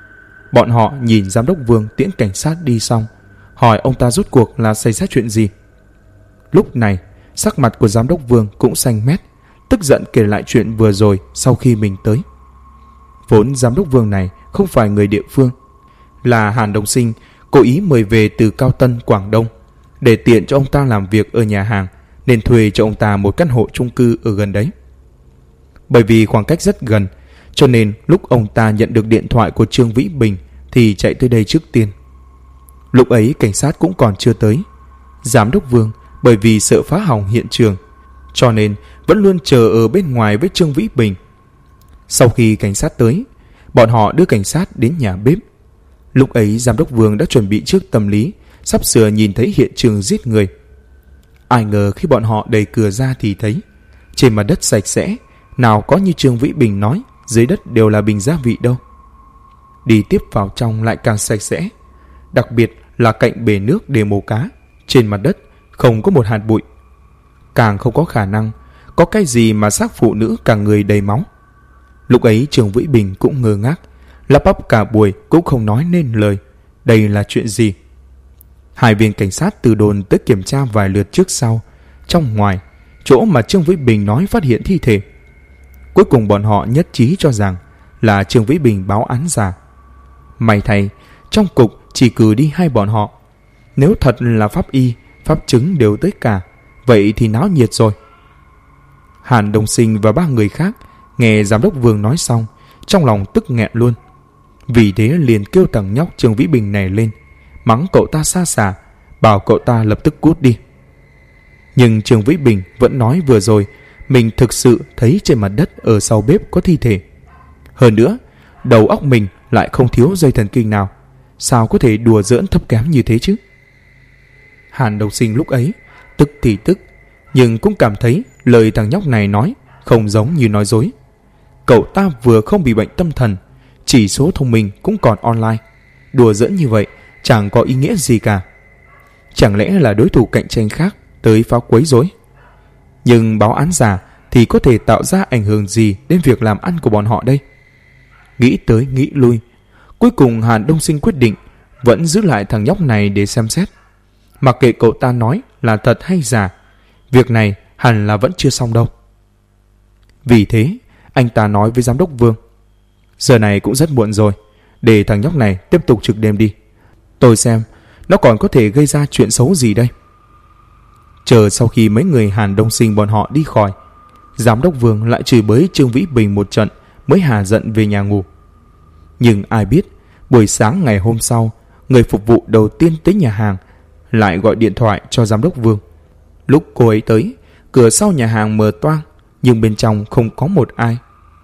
Bọn họ nhìn giám đốc Vương tiễn cảnh sát đi xong, hỏi ông ta rốt cuộc là xảy ra chuyện gì. Lúc này sắc mặt của giám đốc Vương cũng xanh mét, tức giận kể lại chuyện vừa rồi sau khi mình tới. Vốn giám đốc Vương này không phải người địa phương, là Hàn Đông Sinh cố ý mời về từ Cao Tân, Quảng Đông, để tiện cho ông ta làm việc ở nhà hàng, nên thuê cho ông ta một căn hộ chung cư ở gần đấy. Bởi vì khoảng cách rất gần, cho nên lúc ông ta nhận được điện thoại của Trương Vĩ Bình thì chạy tới đây trước tiên. Lúc ấy cảnh sát cũng còn chưa tới. Giám đốc Vương bởi vì sợ phá hỏng hiện trường, cho nên vẫn luôn chờ ở bên ngoài với Trương Vĩ Bình. Sau khi cảnh sát tới, bọn họ đưa cảnh sát đến nhà bếp. Lúc ấy giám đốc Vương đã chuẩn bị trước tâm lý, sắp sửa nhìn thấy hiện trường giết người. Ai ngờ khi bọn họ đẩy cửa ra thì thấy trên mặt đất sạch sẽ, nào có như Trương Vĩ Bình nói dưới đất đều là bình gia vị đâu. Đi tiếp vào trong lại càng sạch sẽ, đặc biệt là cạnh bể nước để mổ cá, trên mặt đất không có một hạt bụi. Càng không có khả năng có cái gì mà xác phụ nữ cả người đầy máu. Lúc ấy Trương Vĩ Bình cũng ngơ ngác, lắp bắp cả buổi cũng không nói nên lời. Đây là chuyện gì? Hai viên cảnh sát từ đồn tới kiểm tra vài lượt trước sau, trong ngoài, chỗ mà Trương Vĩ Bình nói phát hiện thi thể. Cuối cùng bọn họ nhất trí cho rằng là Trương Vĩ Bình báo án giả. May thay, trong cục chỉ cử đi hai bọn họ. Nếu thật là pháp y, pháp chứng đều tới cả, vậy thì náo nhiệt rồi. Hàn Đông Sinh và ba người khác nghe giám đốc Vương nói xong, trong lòng tức nghẹn luôn. Vì thế liền kêu thằng nhóc Trương Vĩ Bình này lên, mắng cậu ta xa xả, bảo cậu ta lập tức cút đi. Nhưng Trương Vĩ Bình vẫn nói vừa rồi mình thực sự thấy trên mặt đất ở sau bếp có thi thể. Hơn nữa, đầu óc mình lại không thiếu dây thần kinh nào, sao có thể đùa giỡn thấp kém như thế chứ? Hàn Đông Sinh lúc ấy tức thì tức, nhưng cũng cảm thấy lời thằng nhóc này nói không giống như nói dối. Cậu ta vừa không bị bệnh tâm thần, chỉ số thông minh cũng còn online, đùa giỡn như vậy chẳng có ý nghĩa gì cả. Chẳng lẽ là đối thủ cạnh tranh khác tới phá quấy rối? Nhưng báo án giả thì có thể tạo ra ảnh hưởng gì đến việc làm ăn của bọn họ đây? Nghĩ tới nghĩ lui, cuối cùng Hàn Đông Sinh quyết định vẫn giữ lại thằng nhóc này để xem xét. Mặc kệ cậu ta nói là thật hay giả, việc này hẳn là vẫn chưa xong đâu. Vì thế anh ta nói với giám đốc Vương: giờ này cũng rất muộn rồi, để thằng nhóc này tiếp tục trực đêm đi. Tôi xem nó còn có thể gây ra chuyện xấu gì đây. Chờ sau khi mấy người Hàn Đông Sinh bọn họ đi khỏi, giám đốc Vương lại chửi bới Trương Vĩ Bình một trận mới hà giận về nhà ngủ. Nhưng ai biết buổi sáng ngày hôm sau, người phục vụ đầu tiên tới nhà hàng lại gọi điện thoại cho giám đốc Vương. Lúc cô ấy tới, cửa sau nhà hàng mở toang, nhưng bên trong không có một ai.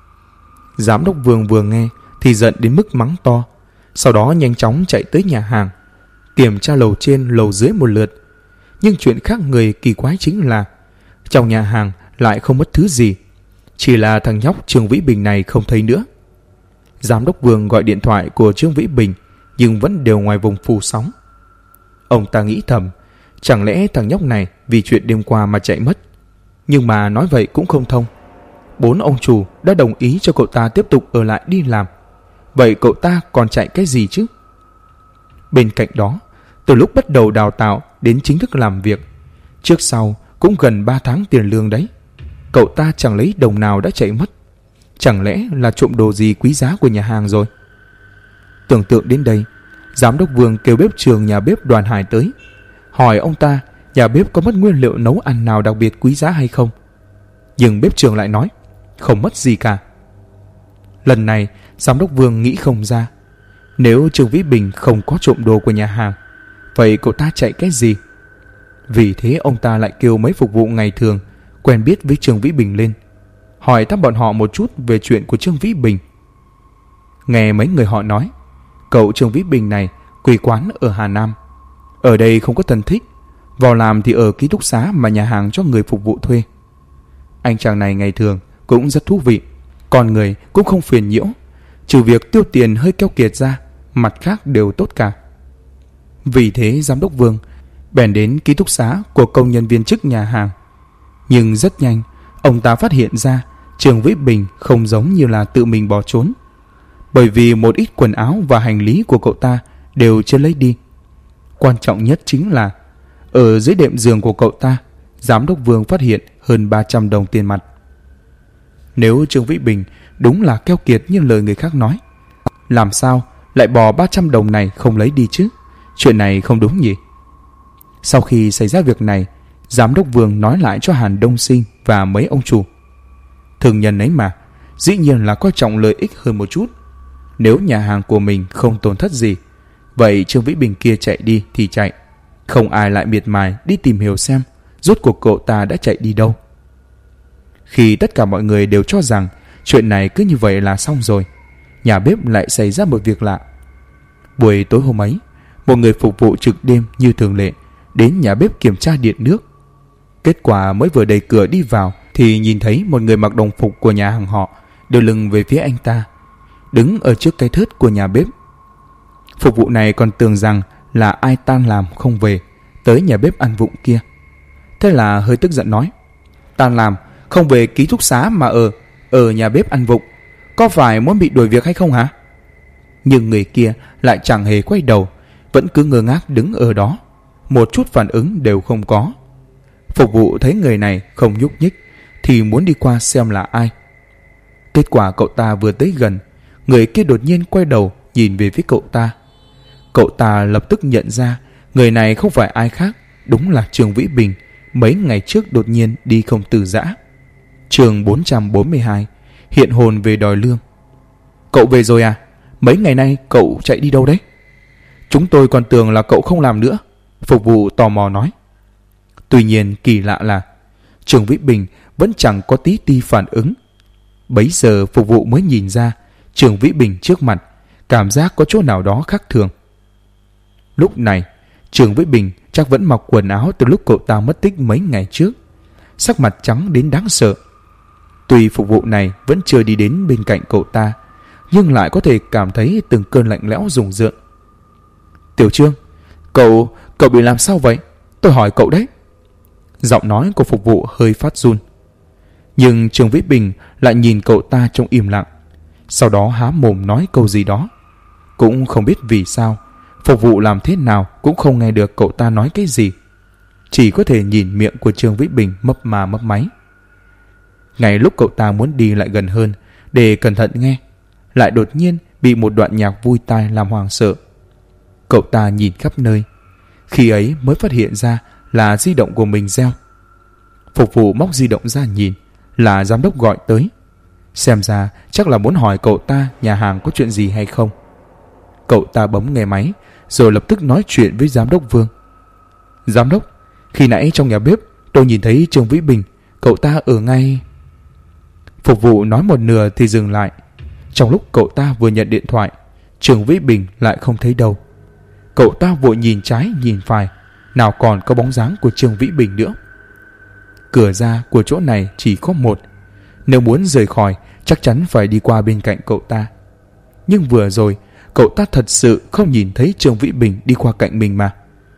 Giám đốc Vương vừa nghe thì giận đến mức mắng to, sau đó nhanh chóng chạy tới nhà hàng, kiểm tra lầu trên lầu dưới một lượt. Nhưng chuyện khác người kỳ quái chính là trong nhà hàng lại không mất thứ gì, chỉ là thằng nhóc Trương Vĩ Bình này không thấy nữa. Giám đốc Vương gọi điện thoại của Trương Vĩ Bình nhưng vẫn đều ngoài vùng phủ sóng. Ông ta nghĩ thầm, chẳng lẽ thằng nhóc này vì chuyện đêm qua mà chạy mất? Nhưng mà nói vậy cũng không thông. 4 ông chủ đã đồng ý cho cậu ta tiếp tục ở lại đi làm, vậy cậu ta còn chạy cái gì chứ? Bên cạnh đó, từ lúc bắt đầu đào tạo đến chính thức làm việc, trước sau cũng gần 3 tháng tiền lương đấy. Cậu ta chẳng lấy đồng nào đã chạy mất. Chẳng lẽ là trộm đồ gì quý giá của nhà hàng rồi? Tưởng tượng đến đây, giám đốc Vương kêu bếp trưởng nhà bếp Đoàn Hải tới, hỏi ông ta nhà bếp có mất nguyên liệu nấu ăn nào đặc biệt quý giá hay không. Nhưng bếp trưởng lại nói không mất gì cả. Lần này giám đốc Vương nghĩ không ra, nếu Trương Vĩ Bình không có trộm đồ của nhà hàng, vậy cậu ta chạy cái gì? Vì thế ông ta lại kêu mấy phục vụ ngày thường quen biết với Trương Vĩ Bình lên, hỏi thăm bọn họ một chút về chuyện của Trương Vĩ Bình. Nghe mấy người họ nói, cậu Trương Vĩ Bình này quỳ quán ở Hà Nam, ở đây không có thân thích, vào làm thì ở ký túc xá mà nhà hàng cho người phục vụ thuê. Anh chàng này ngày thường cũng rất thú vị, con người cũng không phiền nhiễu, trừ việc tiêu tiền hơi keo kiệt ra, mặt khác đều tốt cả. Vì thế giám đốc Vương bèn đến ký túc xá của công nhân viên chức nhà hàng. Nhưng rất nhanh ông ta phát hiện ra Trương Vĩ Bình không giống như là tự mình bỏ trốn. bởi vì một ít quần áo và hành lý của cậu ta đều chưa lấy đi. Quan trọng nhất chính là ở dưới đệm giường của cậu ta, giám đốc Vương phát hiện hơn 300 đồng tiền mặt. Nếu Trương Vĩ Bình đúng là keo kiệt như lời người khác nói, làm sao lại bỏ 300 đồng này không lấy đi chứ? Chuyện này không đúng nhỉ? Sau khi xảy ra việc này, giám đốc Vương nói lại cho Hàn Đông Sinh và mấy ông chủ. Thương nhân ấy mà, dĩ nhiên là coi trọng lợi ích hơn một chút. Nếu nhà hàng của mình không tổn thất gì, vậy Trương Vĩ Bình kia chạy đi thì chạy, không ai lại miệt mài đi tìm hiểu xem rốt cuộc cậu ta đã chạy đi đâu. Khi tất cả mọi người đều cho rằng chuyện này cứ như vậy là xong rồi, nhà bếp lại xảy ra một việc lạ. Buổi tối hôm ấy, một người phục vụ trực đêm như thường lệ đến nhà bếp kiểm tra điện nước. Kết quả mới vừa đẩy cửa đi vào thì nhìn thấy một người mặc đồng phục của nhà hàng họ đưa lưng về phía anh ta, đứng ở trước cái thớt của nhà bếp. Phục vụ này còn tưởng rằng là ai tan làm không về, tới nhà bếp ăn vụng kia. Thế là hơi tức giận nói: tan làm không về ký túc xá mà ở nhà bếp ăn vụng, có phải muốn bị đuổi việc hay không hả? Nhưng người kia lại chẳng hề quay đầu, vẫn cứ ngơ ngác đứng ở đó, một chút phản ứng đều không có. Phục vụ thấy người này không nhúc nhích thì muốn đi qua xem là ai. Kết quả cậu ta vừa tới gần, người kia đột nhiên quay đầu nhìn về phía cậu ta. Cậu ta lập tức nhận ra người này không phải ai khác, đúng là Trương Vĩ Bình, mấy ngày trước đột nhiên đi không từ giã. Chương 442, hiện hồn về đòi lương. Cậu về rồi à? Mấy ngày nay cậu chạy đi đâu đấy? Chúng tôi còn tưởng là cậu không làm nữa, phục vụ tò mò nói. Tuy nhiên kỳ lạ là Trương Vĩ Bình vẫn chẳng có tí ti phản ứng. Bấy giờ phục vụ mới nhìn ra Trương Vĩ Bình trước mặt, cảm giác có chỗ nào đó khác thường. Lúc này Trương Vĩ Bình chắc vẫn mặc quần áo từ lúc cậu ta mất tích mấy ngày trước, sắc mặt trắng đến đáng sợ. Tuy phục vụ này vẫn chưa đi đến bên cạnh cậu ta, nhưng lại có thể cảm thấy từng cơn lạnh lẽo rùng rợn. Tiểu Trương, cậu bị làm sao vậy? Tôi hỏi cậu đấy. Giọng nói của phục vụ hơi phát run. Nhưng Trương Vĩ Bình lại nhìn cậu ta trong im lặng, sau đó há mồm nói câu gì đó. Cũng không biết vì sao, phục vụ làm thế nào cũng không nghe được cậu ta nói cái gì, chỉ có thể nhìn miệng của Trương Vĩ Bình mấp mà mấp máy. Ngay lúc cậu ta muốn đi lại gần hơn để cẩn thận nghe, lại đột nhiên bị một đoạn nhạc vui tai làm hoảng sợ. Cậu ta nhìn khắp nơi, khi ấy mới phát hiện ra là di động của mình reo. Phục vụ móc di động ra nhìn, là giám đốc gọi tới. Xem ra chắc là muốn hỏi cậu ta nhà hàng có chuyện gì hay không. Cậu ta bấm nghe máy rồi lập tức nói chuyện với giám đốc Vương. Giám đốc, khi nãy trong nhà bếp tôi nhìn thấy Trương Vĩ Bình, cậu ta ở ngay... Phục vụ nói một nửa thì dừng lại. Trong lúc cậu ta vừa nhận điện thoại, Trương Vĩ Bình lại không thấy đâu. Cậu ta vội nhìn trái nhìn phải, nào còn có bóng dáng của Trương Vĩ Bình nữa. Cửa ra của chỗ này chỉ có một, nếu muốn rời khỏi chắc chắn phải đi qua bên cạnh cậu ta. Nhưng vừa rồi cậu ta thật sự không nhìn thấy Trương Vĩ Bình đi qua cạnh mình mà.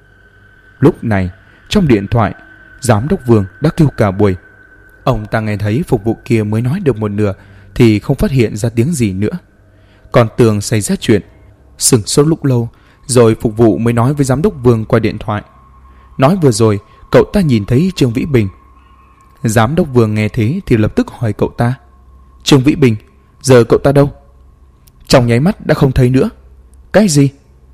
Lúc này trong điện thoại, giám đốc Vương đã kêu cả buổi. Ông ta nghe thấy phục vụ kia mới nói được một nửa thì không phát hiện ra tiếng gì nữa, còn tưởng xảy ra chuyện. Sửng sốt lúc lâu rồi phục vụ mới nói với giám đốc Vương qua điện thoại, nói vừa rồi cậu ta nhìn thấy Trương Vĩ Bình. Giám đốc Vương nghe thế thì lập tức hỏi cậu ta: Trương Vĩ Bình, giờ cậu ta đâu? Trong nháy mắt đã không thấy nữa. Cái gì?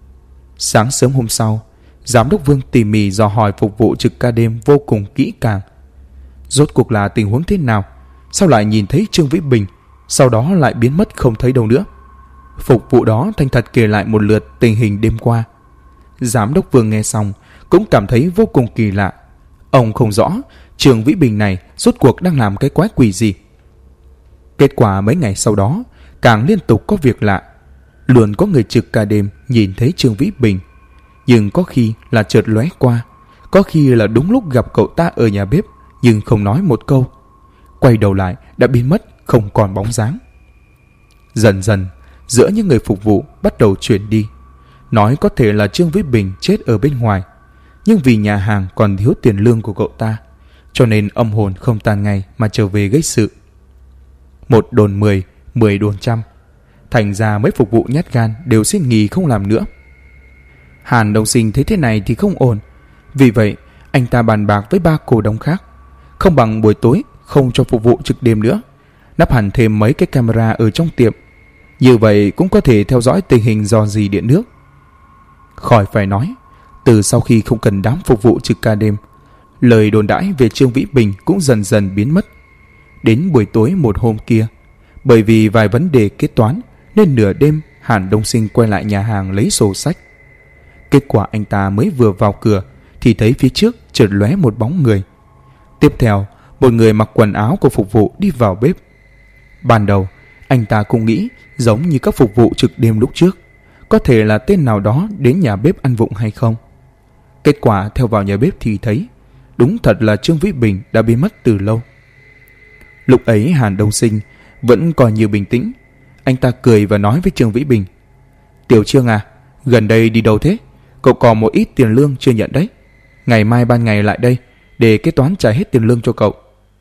Sáng sớm hôm sau, giám đốc Vương tỉ mỉ dò hỏi phục vụ trực ca đêm vô cùng kỹ càng. Rốt cuộc là tình huống thế nào? Sao lại nhìn thấy Trương Vĩ Bình, sau đó lại biến mất không thấy đâu nữa? Phục vụ đó thành thật kể lại một lượt tình hình đêm qua. Giám đốc Vương nghe xong cũng cảm thấy vô cùng kỳ lạ. Ông không rõ Trương Vĩ Bình này rốt cuộc đang làm cái quái quỷ gì. Kết quả mấy ngày sau đó càng liên tục có việc lạ. Luôn có người trực ca đêm nhìn thấy Trương Vĩ Bình, nhưng có khi là chợt lóe qua, có khi là đúng lúc gặp cậu ta ở nhà bếp nhưng không nói một câu, quay đầu lại đã biến mất không còn bóng dáng. Dần dần giữa những người phục vụ bắt đầu chuyển đi, nói có thể là Trương Vĩ Bình chết ở bên ngoài, nhưng vì nhà hàng còn thiếu tiền lương của cậu ta, cho nên âm hồn không tan ngày mà trở về gây sự. Một đồn 10, 10 đồn trăm. thành ra mấy phục vụ nhát gan đều xin nghỉ không làm nữa. Hàn Đông Sinh thấy thế này thì không ổn, vì vậy anh ta bàn bạc với 3 cổ đông khác, không bằng buổi tối không cho phục vụ trực đêm nữa, lắp hẳn thêm mấy cái camera ở trong tiệm, như vậy cũng có thể theo dõi tình hình rò rỉ điện nước. Khỏi phải nói, từ sau khi không cần đám phục vụ trực ca đêm, lời đồn đãi về Trương Vĩ Bình cũng dần dần biến mất. Đến buổi tối một hôm kia, bởi vì vài vấn đề kế toán nên nửa đêm Hàn Đông Sinh quay lại nhà hàng lấy sổ sách. Kết quả anh ta mới vừa vào cửa thì thấy phía trước chợt lóe một bóng người. Tiếp theo, một người mặc quần áo của phục vụ đi vào bếp. Ban đầu, anh ta cũng nghĩ giống như các phục vụ trực đêm lúc trước, có thể là tên nào đó đến nhà bếp ăn vụng hay không. Kết quả theo vào nhà bếp thì thấy đúng thật là Trương Vĩ Bình đã biến mất từ lâu. Lúc ấy Hàn Đông Sinh vẫn còn nhiều bình tĩnh. Anh ta cười và nói với Trương Vĩ Bình: "Tiểu Trương à, gần đây đi đâu thế? Cậu còn một ít tiền lương chưa nhận đấy. Ngày mai ban ngày lại đây để kế toán trả hết tiền lương cho cậu."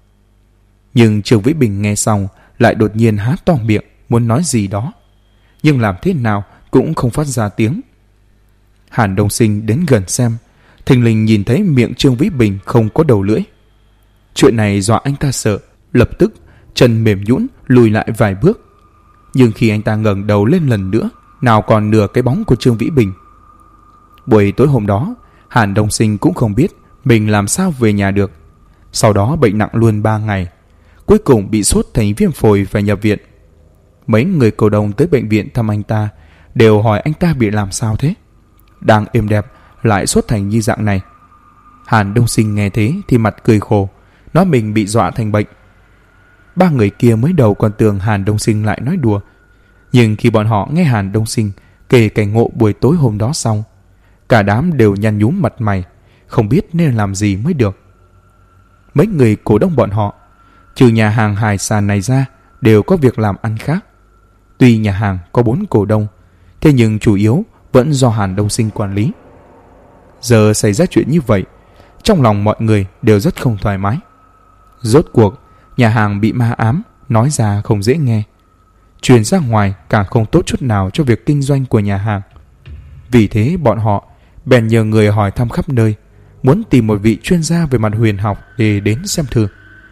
Nhưng Trương Vĩ Bình nghe xong lại đột nhiên há to miệng muốn nói gì đó, nhưng làm thế nào cũng không phát ra tiếng. Hàn Đông Sinh đến gần xem, thình lình nhìn thấy miệng Trương Vĩ Bình không có đầu lưỡi. Chuyện này dọa anh ta sợ, lập tức chân mềm nhũn lùi lại vài bước. Nhưng khi anh ta ngẩng đầu lên lần nữa, nào còn nửa cái bóng của Trương Vĩ Bình. Buổi tối hôm đó, Hàn Đông Sinh cũng không biết mình làm sao về nhà được. Sau đó bệnh nặng luôn 3 ngày, cuối cùng bị sốt thành viêm phổi phải nhập viện. Mấy người cổ đông tới bệnh viện thăm anh ta đều hỏi anh ta bị làm sao thế, đang êm đẹp lại sốt thành như dạng này. Hàn Đông Sinh nghe thế thì mặt cười khổ, nói mình bị dọa thành bệnh. 3 người kia mới đầu còn tưởng Hàn Đông Sinh lại nói đùa, nhưng khi bọn họ nghe Hàn Đông Sinh kể cảnh ngộ buổi tối hôm đó xong, cả đám đều nhăn nhúm mặt mày, không biết nên làm gì mới được. Mấy người cổ đông bọn họ, trừ nhà hàng hải sản này ra, đều có việc làm ăn khác. Tuy nhà hàng có 4 cổ đông, thế nhưng chủ yếu vẫn do Hàn Đông Sinh quản lý. Giờ xảy ra chuyện như vậy, trong lòng mọi người đều rất không thoải mái. Rốt cuộc, nhà hàng bị ma ám, nói ra không dễ nghe, truyền ra ngoài càng không tốt chút nào cho việc kinh doanh của nhà hàng. Vì thế bọn họ bèn nhờ người hỏi thăm khắp nơi, muốn tìm một vị chuyên gia về mặt huyền học để đến xem thử.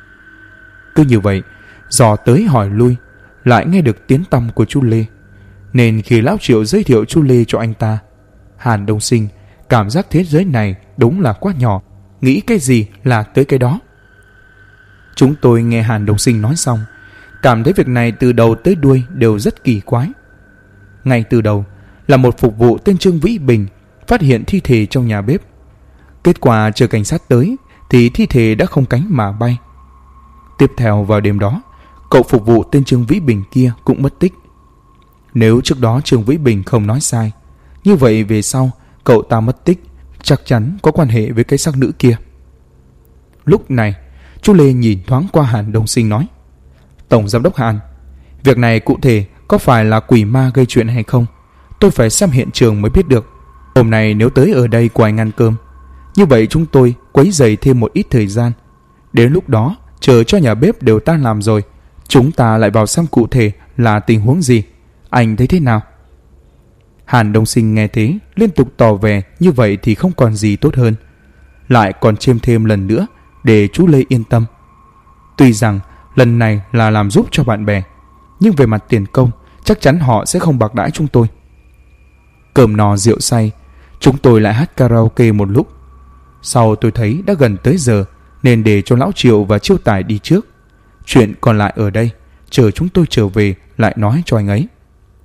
Cứ như vậy, dò tới hỏi lui, lại nghe được tiếng tăm của chú Lê, nên khi lão Triệu giới thiệu chú Lê cho anh ta, Hàn Đông Sinh cảm giác thế giới này đúng là quá nhỏ, nghĩ cái gì là tới cái đó. Chúng tôi nghe Hàn Đông Sinh nói xong, cảm thấy việc này từ đầu tới đuôi đều rất kỳ quái. Ngay từ đầu là một phục vụ tên Trương Vĩ Bình phát hiện thi thể trong nhà bếp. Kết quả chờ cảnh sát tới thì thi thể đã không cánh mà bay. Tiếp theo vào đêm đó, cậu phục vụ tên Trương Vĩ Bình kia cũng mất tích. Nếu trước đó Trương Vĩ Bình không nói sai, như vậy về sau cậu ta mất tích chắc chắn có quan hệ với cái xác nữ kia. Lúc này chú Lê nhìn thoáng qua Hàn Đông Sinh nói: "Tổng giám đốc Hàn, việc này cụ thể có phải là quỷ ma gây chuyện hay không? Tôi phải xem hiện trường mới biết được. Hôm nay nếu tới ở đây của anh ăn cơm, như vậy chúng tôi quấy rầy thêm một ít thời gian. Đến lúc đó chờ cho nhà bếp đều tan làm rồi, chúng ta lại vào xem cụ thể là tình huống gì. Anh thấy thế nào?" Hàn Đông Sinh nghe thế liên tục tỏ vẻ như vậy thì không còn gì tốt hơn, lại còn chêm thêm lần nữa để chú Lê yên tâm. Tuy rằng lần này là làm giúp cho bạn bè, nhưng về mặt tiền công chắc chắn họ sẽ không bạc đãi chúng tôi. Cơm no rượu say, chúng tôi lại hát karaoke một lúc. Sau tôi thấy đã gần tới giờ nên để cho lão Triệu và Chiêu Tài đi trước. Chuyện còn lại ở đây chờ chúng tôi trở về lại nói cho anh ấy.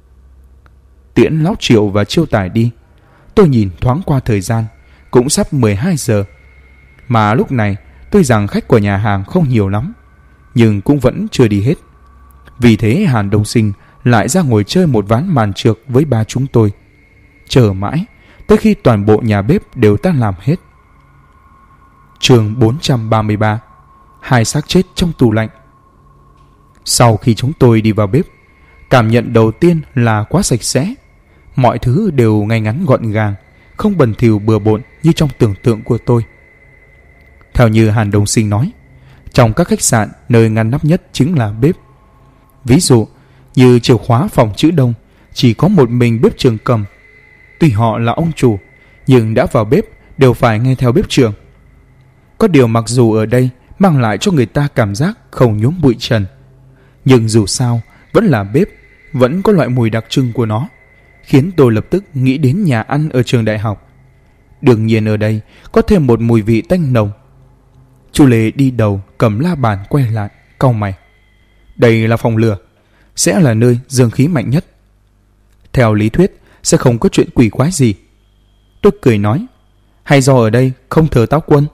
Tiễn lão Triệu và Chiêu Tài đi, tôi nhìn thoáng qua thời gian, cũng sắp 12 giờ. Mà lúc này tuy rằng khách của nhà hàng không nhiều lắm, nhưng cũng vẫn chưa đi hết. Vì thế Hàn Đông Sinh lại ra ngồi chơi một ván màn trược với ba chúng tôi, chờ mãi tới khi toàn bộ nhà bếp đều tan làm hết. Chương 433: Hai xác chết trong tủ lạnh. Sau khi chúng tôi đi vào bếp, cảm nhận đầu tiên là quá sạch sẽ. Mọi thứ đều ngay ngắn gọn gàng, không bẩn thỉu bừa bộn như trong tưởng tượng của tôi. Theo như Hàn Đông Sinh nói, trong các khách sạn nơi ngăn nắp nhất chính là bếp. Ví dụ, Như chìa khóa phòng chữ đông chỉ có một mình bếp trưởng cầm. Tuy họ là ông chủ, nhưng đã vào bếp đều phải nghe theo bếp trưởng. Có điều mặc dù ở đây mang lại cho người ta cảm giác không nhuốm bụi trần, nhưng dù sao vẫn là bếp, vẫn có loại mùi đặc trưng của nó, khiến tôi lập tức nghĩ đến nhà ăn ở trường đại học. Đương nhiên ở đây có thêm một mùi vị tanh nồng. Chu Lê đi đầu cầm la bàn quay lại, cau mày. Đây là phòng lửa, sẽ là nơi dương khí mạnh nhất. Theo lý thuyết sẽ không có chuyện quỷ quái gì. Tôi cười nói, hay do ở đây không thờ Táo Quân?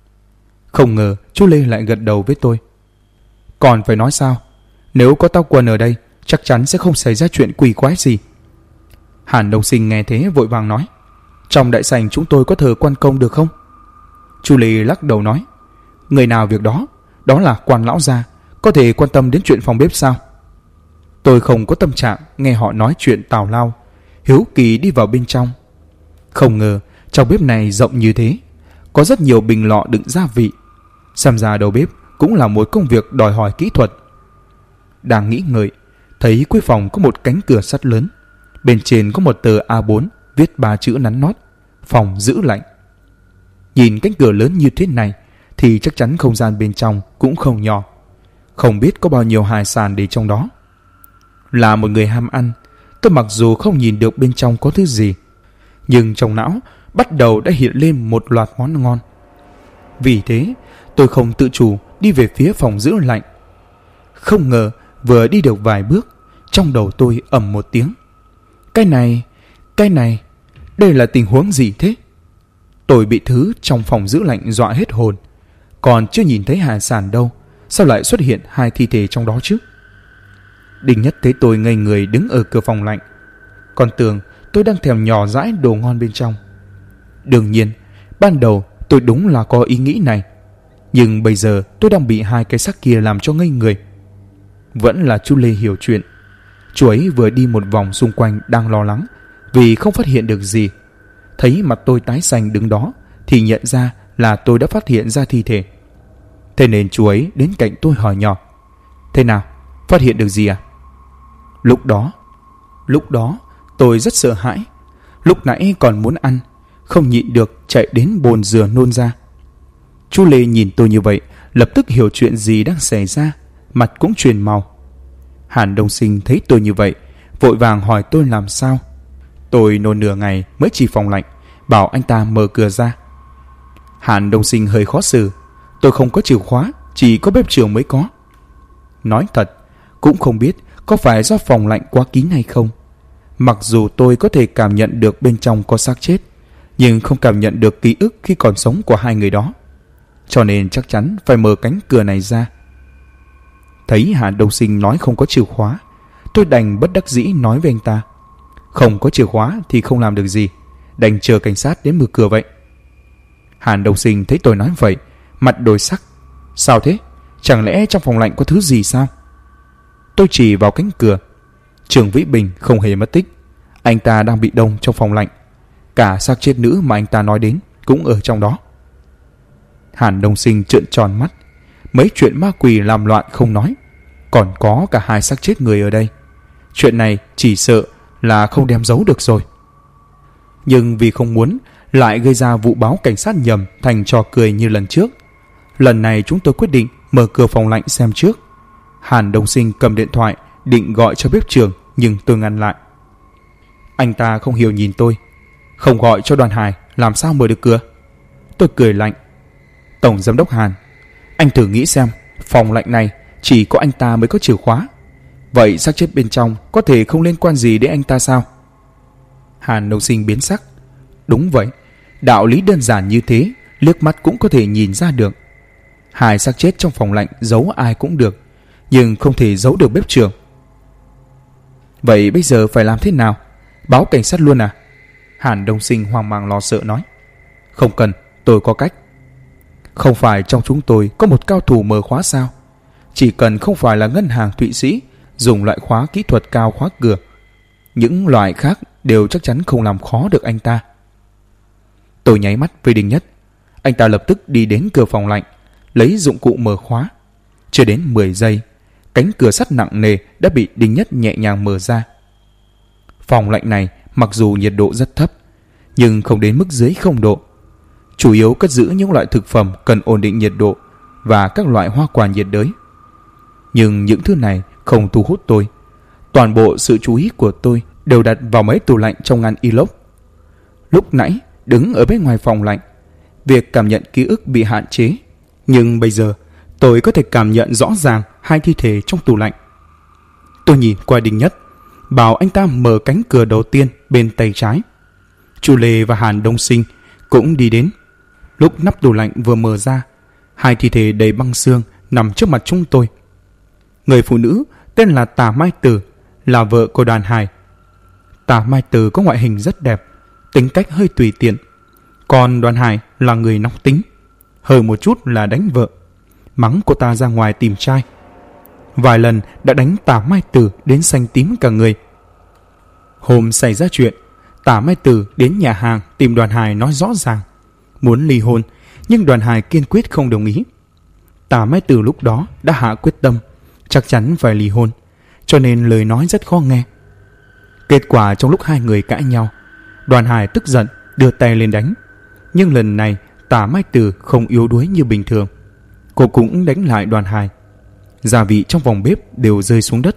Không ngờ chú Lê lại gật đầu với tôi. Còn phải nói sao, nếu có Táo Quân ở đây chắc chắn sẽ không xảy ra chuyện quỷ quái gì. Hàn Đông Sinh nghe thế vội vàng nói, trong đại sảnh chúng tôi có thờ quan công được không? Chu Lê lắc đầu nói, người nào việc đó, đó là quan lão gia, có thể quan tâm đến chuyện phòng bếp sao? Tôi không có tâm trạng nghe họ nói chuyện tào lao, hiếu kỳ đi vào bên trong. Không ngờ trong bếp này rộng như thế, có rất nhiều bình lọ đựng gia vị. Xem ra đầu bếp cũng là một công việc đòi hỏi kỹ thuật. Đang nghĩ ngợi, thấy cuối phòng có một cánh cửa sắt lớn, bên trên có một tờ A4 viết 3 chữ nắn nót, phòng giữ lạnh. Nhìn cánh cửa lớn như thế này thì chắc chắn không gian bên trong cũng không nhỏ, không biết có bao nhiêu hải sản để trong đó. Là một người ham ăn, tôi mặc dù không nhìn được bên trong có thứ gì, nhưng trong não bắt đầu đã hiện lên một loạt món ngon. Vì thế tôi không tự chủ đi về phía phòng giữ lạnh. Không ngờ vừa đi được vài bước, trong đầu tôi ầm một tiếng. Cái này, đây là tình huống gì thế? Tôi bị thứ trong phòng giữ lạnh dọa hết hồn. Còn chưa nhìn thấy hải sản đâu, sao lại xuất hiện 2 thi thể trong đó chứ? Đinh Nhất thấy tôi ngây người đứng ở cửa phòng lạnh, còn tưởng tôi đang thèm nhỏ dãi đồ ngon bên trong. Đương nhiên, ban đầu tôi đúng là có ý nghĩ này, nhưng bây giờ tôi đang bị 2 cái xác kia làm cho ngây người. Vẫn là chú Lê hiểu chuyện. Chú ấy vừa đi một vòng xung quanh đang lo lắng vì không phát hiện được gì. Thấy mặt tôi tái xanh đứng đó thì nhận ra là tôi đã phát hiện ra thi thể. Thế nên chú ấy đến cạnh tôi hỏi nhỏ, thế nào, phát hiện được gì à? Lúc đó tôi rất sợ hãi. Lúc nãy còn muốn ăn, không nhịn được chạy đến bồn rửa nôn ra. Chú Lê nhìn tôi như vậy, lập tức hiểu chuyện gì đang xảy ra, mặt cũng chuyển màu. Hàn Đông Sinh thấy tôi như vậy, vội vàng hỏi tôi làm sao. Tôi nôn nửa ngày mới chỉ phòng lạnh, bảo anh ta mở cửa ra. Hàn Đông Sinh hơi khó xử, tôi không có chìa khóa, chỉ có bếp trưởng mới có. Nói thật, cũng không biết có phải do phòng lạnh quá kín hay không. Mặc dù tôi có thể cảm nhận được bên trong có xác chết, nhưng không cảm nhận được ký ức khi còn sống của 2 người đó, cho nên chắc chắn phải mở cánh cửa này ra. Thấy Hàn Đông Sinh nói không có chìa khóa, tôi đành bất đắc dĩ nói với anh ta, không có chìa khóa thì không làm được gì, đành chờ cảnh sát đến mở cửa vậy. Hàn Đông Sinh thấy tôi nói vậy, mặt đổi sắc. Sao thế? Chẳng lẽ trong phòng lạnh có thứ gì sao? Tôi chỉ vào cánh cửa. Trường Vĩ Bình không hề mất tích, anh ta đang bị đông trong phòng lạnh. Cả xác chết nữ mà anh ta nói đến cũng ở trong đó. Hàn Đông Sinh trợn tròn mắt. Mấy chuyện ma quỷ làm loạn không nói, còn có cả 2 xác chết người ở đây. Chuyện này chỉ sợ là không đem giấu được rồi. Nhưng vì không muốn lại gây ra vụ báo cảnh sát nhầm thành trò cười như lần trước, lần này chúng tôi quyết định mở cửa phòng lạnh xem trước. Hàn Đông Sinh cầm điện thoại định gọi cho bếp trưởng, nhưng tôi ngăn lại. Anh ta không hiểu nhìn tôi, không gọi cho Đoàn Hải làm sao mở được cửa? Tôi cười lạnh. Tổng giám đốc Hàn, anh thử nghĩ xem, phòng lạnh này chỉ có anh ta mới có chìa khóa, vậy xác chết bên trong có thể không liên quan gì đến anh ta sao? Hàn Đông Sinh biến sắc. Đúng vậy, đạo lý đơn giản như thế liếc mắt cũng có thể nhìn ra được. 2 xác chết trong phòng lạnh giấu ai cũng được, nhưng không thể giấu được bếp trưởng. Vậy bây giờ phải làm thế nào? Báo cảnh sát luôn à? Hàn Đông Sinh hoang mang lo sợ nói. Không cần, tôi có cách. Không phải trong chúng tôi có một cao thủ mở khóa sao? Chỉ cần không phải là ngân hàng Thụy Sĩ dùng loại khóa kỹ thuật cao khóa cửa, những loại khác đều chắc chắn không làm khó được anh ta. Tôi nháy mắt với Đinh Nhất. Anh ta lập tức đi đến cửa phòng lạnh, lấy dụng cụ mở khóa. Chưa đến 10 giây, cánh cửa sắt nặng nề đã bị Đinh Nhất nhẹ nhàng mở ra. Phòng lạnh này mặc dù nhiệt độ rất thấp, nhưng không đến mức dưới 0 độ. Chủ yếu cất giữ những loại thực phẩm cần ổn định nhiệt độ và các loại hoa quả nhiệt đới. Nhưng những thứ này không thu hút tôi. Toàn bộ sự chú ý của tôi đều đặt vào mấy tủ lạnh trong ngăn inox. Lúc nãy đứng ở bên ngoài phòng lạnh, việc cảm nhận ký ức bị hạn chế, nhưng bây giờ tôi có thể cảm nhận rõ ràng hai thi thể trong tủ lạnh. Tôi nhìn qua Đinh Nhất, bảo anh ta mở cánh cửa đầu tiên bên tay trái. Chu Lê và Hàn Đông Sinh cũng đi đến. Lúc nắp tủ lạnh vừa mở ra, hai thi thể đầy băng xương nằm trước mặt chúng tôi. Người phụ nữ tên là Tả Mai Tử, là vợ của Đoàn Hải. Tả Mai Tử có ngoại hình rất đẹp, tính cách hơi tùy tiện. Còn Đoàn Hải là người nóng tính, hơi một chút là đánh vợ, mắng cô ta ra ngoài tìm trai. Vài lần đã đánh Tả Mai Tử đến xanh tím cả người. Hôm xảy ra chuyện, Tả Mai Tử đến nhà hàng tìm Đoàn Hải nói rõ ràng muốn ly hôn, nhưng Đoàn Hải kiên quyết không đồng ý. Tả Mai Tử lúc đó đã hạ quyết tâm chắc chắn phải ly hôn, cho nên lời nói rất khó nghe. Kết quả trong lúc hai người cãi nhau, Đoàn Hải tức giận đưa tay lên đánh, nhưng lần này Tả Mai Tử không yếu đuối như bình thường, cô cũng đánh lại Đoàn Hải. Gia vị trong phòng bếp đều rơi xuống đất.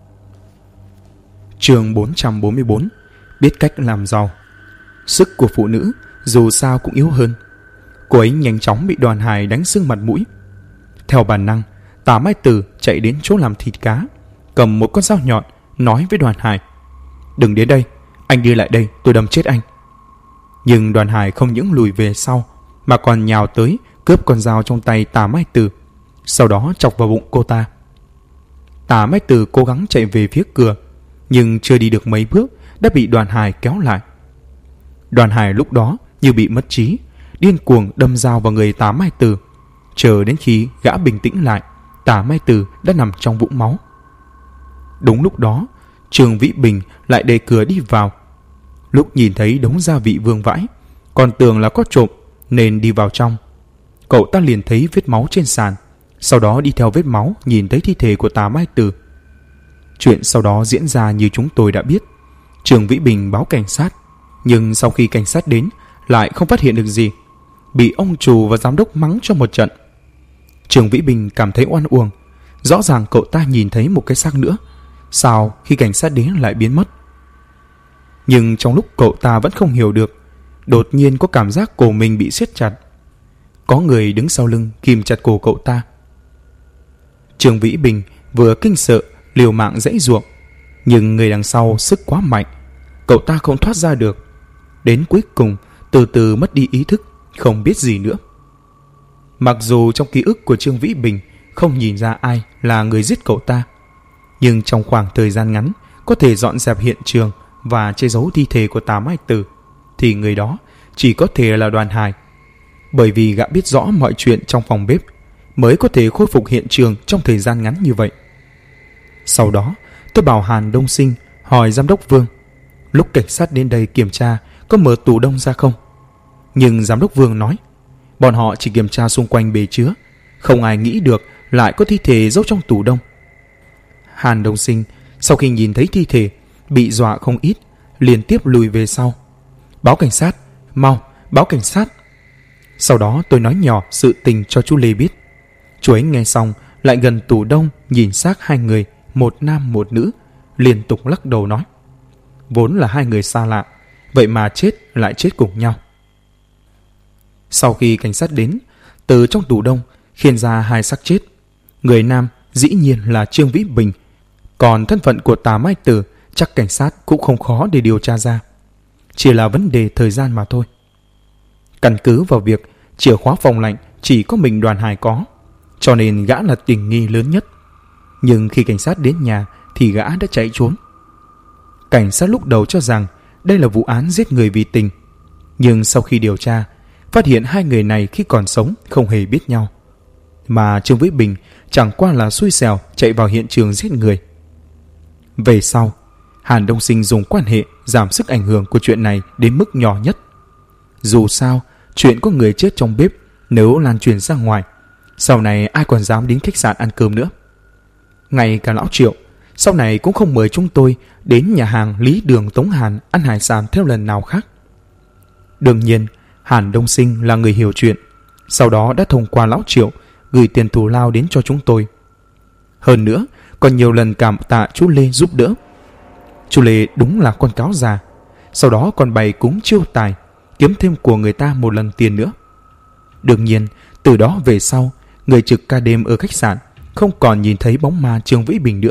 Chương 444: biết cách làm giàu. Sức của phụ nữ dù sao cũng yếu hơn. Cô ấy nhanh chóng bị Đoàn Hải đánh sưng mặt mũi. Theo bản năng, Tả Mai Tử chạy đến chỗ làm thịt cá, cầm một con dao nhọn nói với Đoàn Hải: "Đừng đến đây, anh đi lại đây tôi đâm chết anh." Nhưng Đoàn Hải không những lùi về sau mà còn nhào tới cướp con dao trong tay Tả Mai Tử, sau đó chọc vào bụng cô ta. Tả Mai Tử cố gắng chạy về phía cửa, nhưng chưa đi được mấy bước đã bị Đoàn Hải kéo lại. Đoàn Hải lúc đó như bị mất trí, điên cuồng đâm dao vào người Tả Mai Tử. Chờ đến khi gã bình tĩnh lại, Tả Mai Tử đã nằm trong vũng máu. Đúng lúc đó, Trương Vĩ Bình lại đẩy cửa đi vào. Lúc nhìn thấy đống gia vị vương vãi, còn tưởng là có trộm nên đi vào trong. Cậu ta liền thấy vết máu trên sàn, sau đó đi theo vết máu nhìn thấy thi thể của Tả Mai Tử. Chuyện sau đó diễn ra như chúng tôi đã biết. Trương Vĩ Bình báo cảnh sát, nhưng sau khi cảnh sát đến lại không phát hiện được gì, bị ông chủ và giám đốc mắng cho một trận. Trương Vĩ Bình cảm thấy oan uổng. Rõ ràng cậu ta nhìn thấy một cái xác nữa, sao khi cảnh sát đến lại biến mất? Nhưng trong lúc cậu ta vẫn không hiểu được, đột nhiên có cảm giác cổ mình bị siết chặt. Có người đứng sau lưng kìm chặt cổ cậu ta. Trương Vĩ Bình vừa kinh sợ liều mạng giãy giụa, nhưng người đằng sau sức quá mạnh, cậu ta không thoát ra được. Đến cuối cùng từ từ mất đi ý thức, không biết gì nữa. Mặc dù trong ký ức của Trương Vĩ Bình không nhìn ra ai là người giết cậu ta, nhưng trong khoảng thời gian ngắn có thể dọn dẹp hiện trường và che giấu thi thể của Tả Mai Tử, thì người đó chỉ có thể là Đoàn Hải. Bởi vì gã biết rõ mọi chuyện trong phòng bếp, mới có thể khôi phục hiện trường trong thời gian ngắn như vậy. Sau đó tôi bảo Hàn Đông Sinh hỏi giám đốc Vương lúc cảnh sát đến đây kiểm tra có mở tủ đông ra không. Nhưng giám đốc Vương nói bọn họ chỉ kiểm tra xung quanh bể chứa, không ai nghĩ được lại có thi thể giấu trong tủ đông. Hàn Đông Sinh sau khi nhìn thấy thi thể bị dọa không ít, liên tiếp lùi về sau. Báo cảnh sát, mau, báo cảnh sát. Sau đó tôi nói nhỏ sự tình cho chú Lê biết. Chú ấy nghe xong lại gần tủ đông nhìn xác hai người, một nam một nữ, liên tục lắc đầu nói vốn là hai người xa lạ, vậy mà chết lại chết cùng nhau. Sau khi cảnh sát đến, từ trong tủ đông khiêng ra hai xác chết. Người nam dĩ nhiên là Trương Vĩ Bình, còn thân phận của Tả Mai Tử chắc cảnh sát cũng không khó để điều tra ra, chỉ là vấn đề thời gian mà thôi. Căn cứ vào việc chìa khóa phòng lạnh chỉ có mình Đoàn Hải có, cho nên gã là tình nghi lớn nhất. Nhưng khi cảnh sát đến nhà thì gã đã chạy trốn. Cảnh sát lúc đầu cho rằng đây là vụ án giết người vì tình, nhưng sau khi điều tra phát hiện hai người này khi còn sống không hề biết nhau, mà Trương Vĩ Bình chẳng qua là xui xẻo chạy vào hiện trường giết người. Về sau, Hàn Đông Sinh dùng quan hệ giảm sức ảnh hưởng của chuyện này đến mức nhỏ nhất. Dù sao, chuyện có người chết trong bếp nếu lan truyền ra ngoài, sau này ai còn dám đến khách sạn ăn cơm nữa. Ngay cả lão Triệu sau này cũng không mời chúng tôi đến nhà hàng Lý Đường Tống Hàn ăn hải sản theo lần nào khác. Đương nhiên Hàn Đông Sinh là người hiểu chuyện, sau đó đã thông qua lão Triệu gửi tiền thù lao đến cho chúng tôi. Hơn nữa còn nhiều lần cảm tạ chú Lê giúp đỡ. Chú Lê đúng là con cáo già, sau đó còn bày cúng chiêu tài, kiếm thêm của người ta một lần tiền nữa. Đương nhiên từ đó về sau, người trực ca đêm ở khách sạn không còn nhìn thấy bóng ma Trương Vĩ Bình nữa.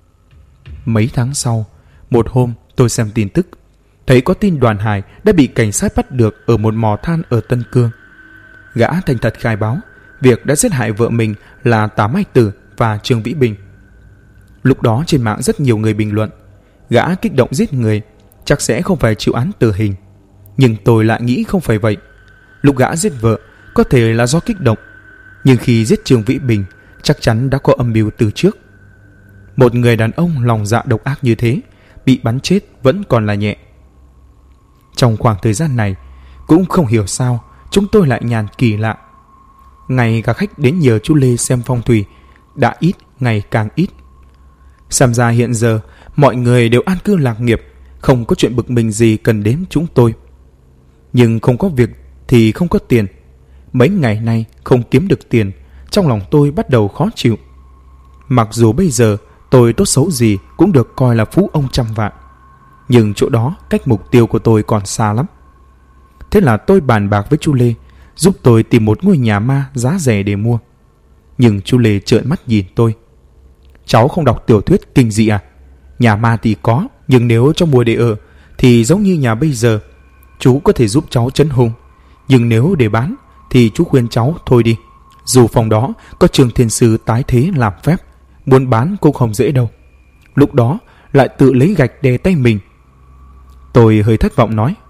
Mấy tháng sau, một hôm tôi xem tin tức, thấy có tin Đoàn Hải đã bị cảnh sát bắt được ở một mỏ than ở Tân Cương. Gã thành thật khai báo việc đã giết hại vợ mình là Tả Mai Tử và Trương Vĩ Bình. Lúc đó trên mạng rất nhiều người bình luận, gã kích động giết người chắc sẽ không phải chịu án tử hình. Nhưng tôi lại nghĩ không phải vậy. Lúc gã giết vợ có thể là do kích động, nhưng khi giết Trương Vĩ Bình chắc chắn đã có âm mưu từ trước. Một người đàn ông lòng dạ độc ác như thế bị bắn chết vẫn còn là nhẹ. Trong khoảng thời gian này cũng không hiểu sao chúng tôi lại nhàn kỳ lạ. Ngày cả khách đến nhờ chú Lê xem phong thủy đã ít ngày càng ít. Xem ra hiện giờ mọi người đều an cư lạc nghiệp, không có chuyện bực mình gì cần đến chúng tôi. Nhưng không có việc thì không có tiền. Mấy ngày nay không kiếm được tiền, trong lòng tôi bắt đầu khó chịu. Mặc dù bây giờ tôi tốt xấu gì cũng được coi là phú ông trăm vạn, nhưng chỗ đó cách mục tiêu của tôi còn xa lắm. Thế là tôi bàn bạc với chú Lê giúp tôi tìm một ngôi nhà ma giá rẻ để mua. Nhưng chú Lê trợn mắt nhìn tôi. Cháu không đọc tiểu thuyết kinh dị à? Nhà ma thì có, nhưng nếu cho mua để ở thì giống như nhà bây giờ. Chú có thể giúp cháu trấn hung, nhưng nếu để bán thì chú khuyên cháu thôi đi. Dù phòng đó có Trương Thiên Sư tái thế làm phép, muốn bán cũng không dễ đâu. Lúc đó lại tự lấy gạch đè tay mình. Tôi hơi thất vọng nói,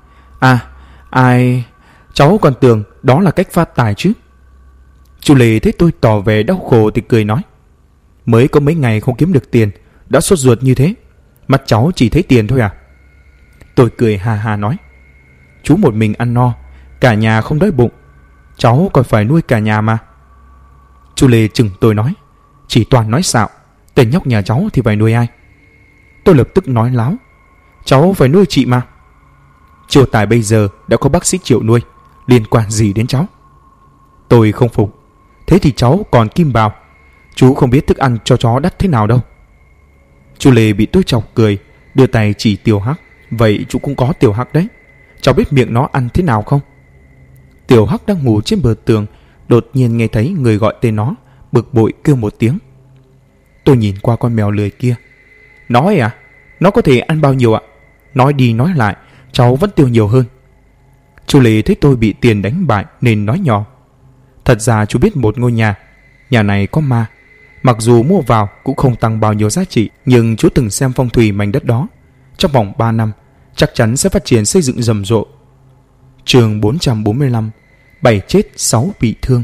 cháu còn tưởng đó là cách phát tài chứ. Chú Lê thấy tôi tỏ vẻ đau khổ thì cười nói, mới có mấy ngày không kiếm được tiền đã sốt ruột như thế, mắt cháu chỉ thấy tiền thôi à? Tôi cười hà hà nói, chú một mình ăn no, cả nhà không đói bụng, cháu còn phải nuôi cả nhà mà. Chú Lê chừng tôi nói, chỉ toàn nói xạo, tên nhóc nhà cháu thì phải nuôi ai? Tôi lập tức nói láo, cháu phải nuôi chị mà. Chiêu tài bây giờ đã có bác sĩ Triệu nuôi, liên quan gì đến cháu? Tôi không phục, thế thì cháu còn Kim Bào, chú không biết thức ăn cho chó đắt thế nào đâu. Chú Lê bị tôi chọc cười, đưa tay chỉ Tiểu Hắc, vậy chú cũng có Tiểu Hắc đấy, cháu biết miệng nó ăn thế nào không? Tiểu Hắc đang ngủ trên bờ tường, đột nhiên nghe thấy người gọi tên nó, bực bội kêu một tiếng. Tôi nhìn qua con mèo lười kia. Nói à? Nó có thể ăn bao nhiêu ạ? Nói đi nói lại, cháu vẫn tiêu nhiều hơn. Chú Lê thấy tôi bị tiền đánh bại nên nói nhỏ. Thật ra chú biết một ngôi nhà này có ma. Mặc dù mua vào cũng không tăng bao nhiêu giá trị, nhưng chú từng xem phong thủy mảnh đất đó. Trong vòng 3 năm, chắc chắn sẽ phát triển xây dựng rầm rộ. Chương 445, 7 chết 6 bị thương.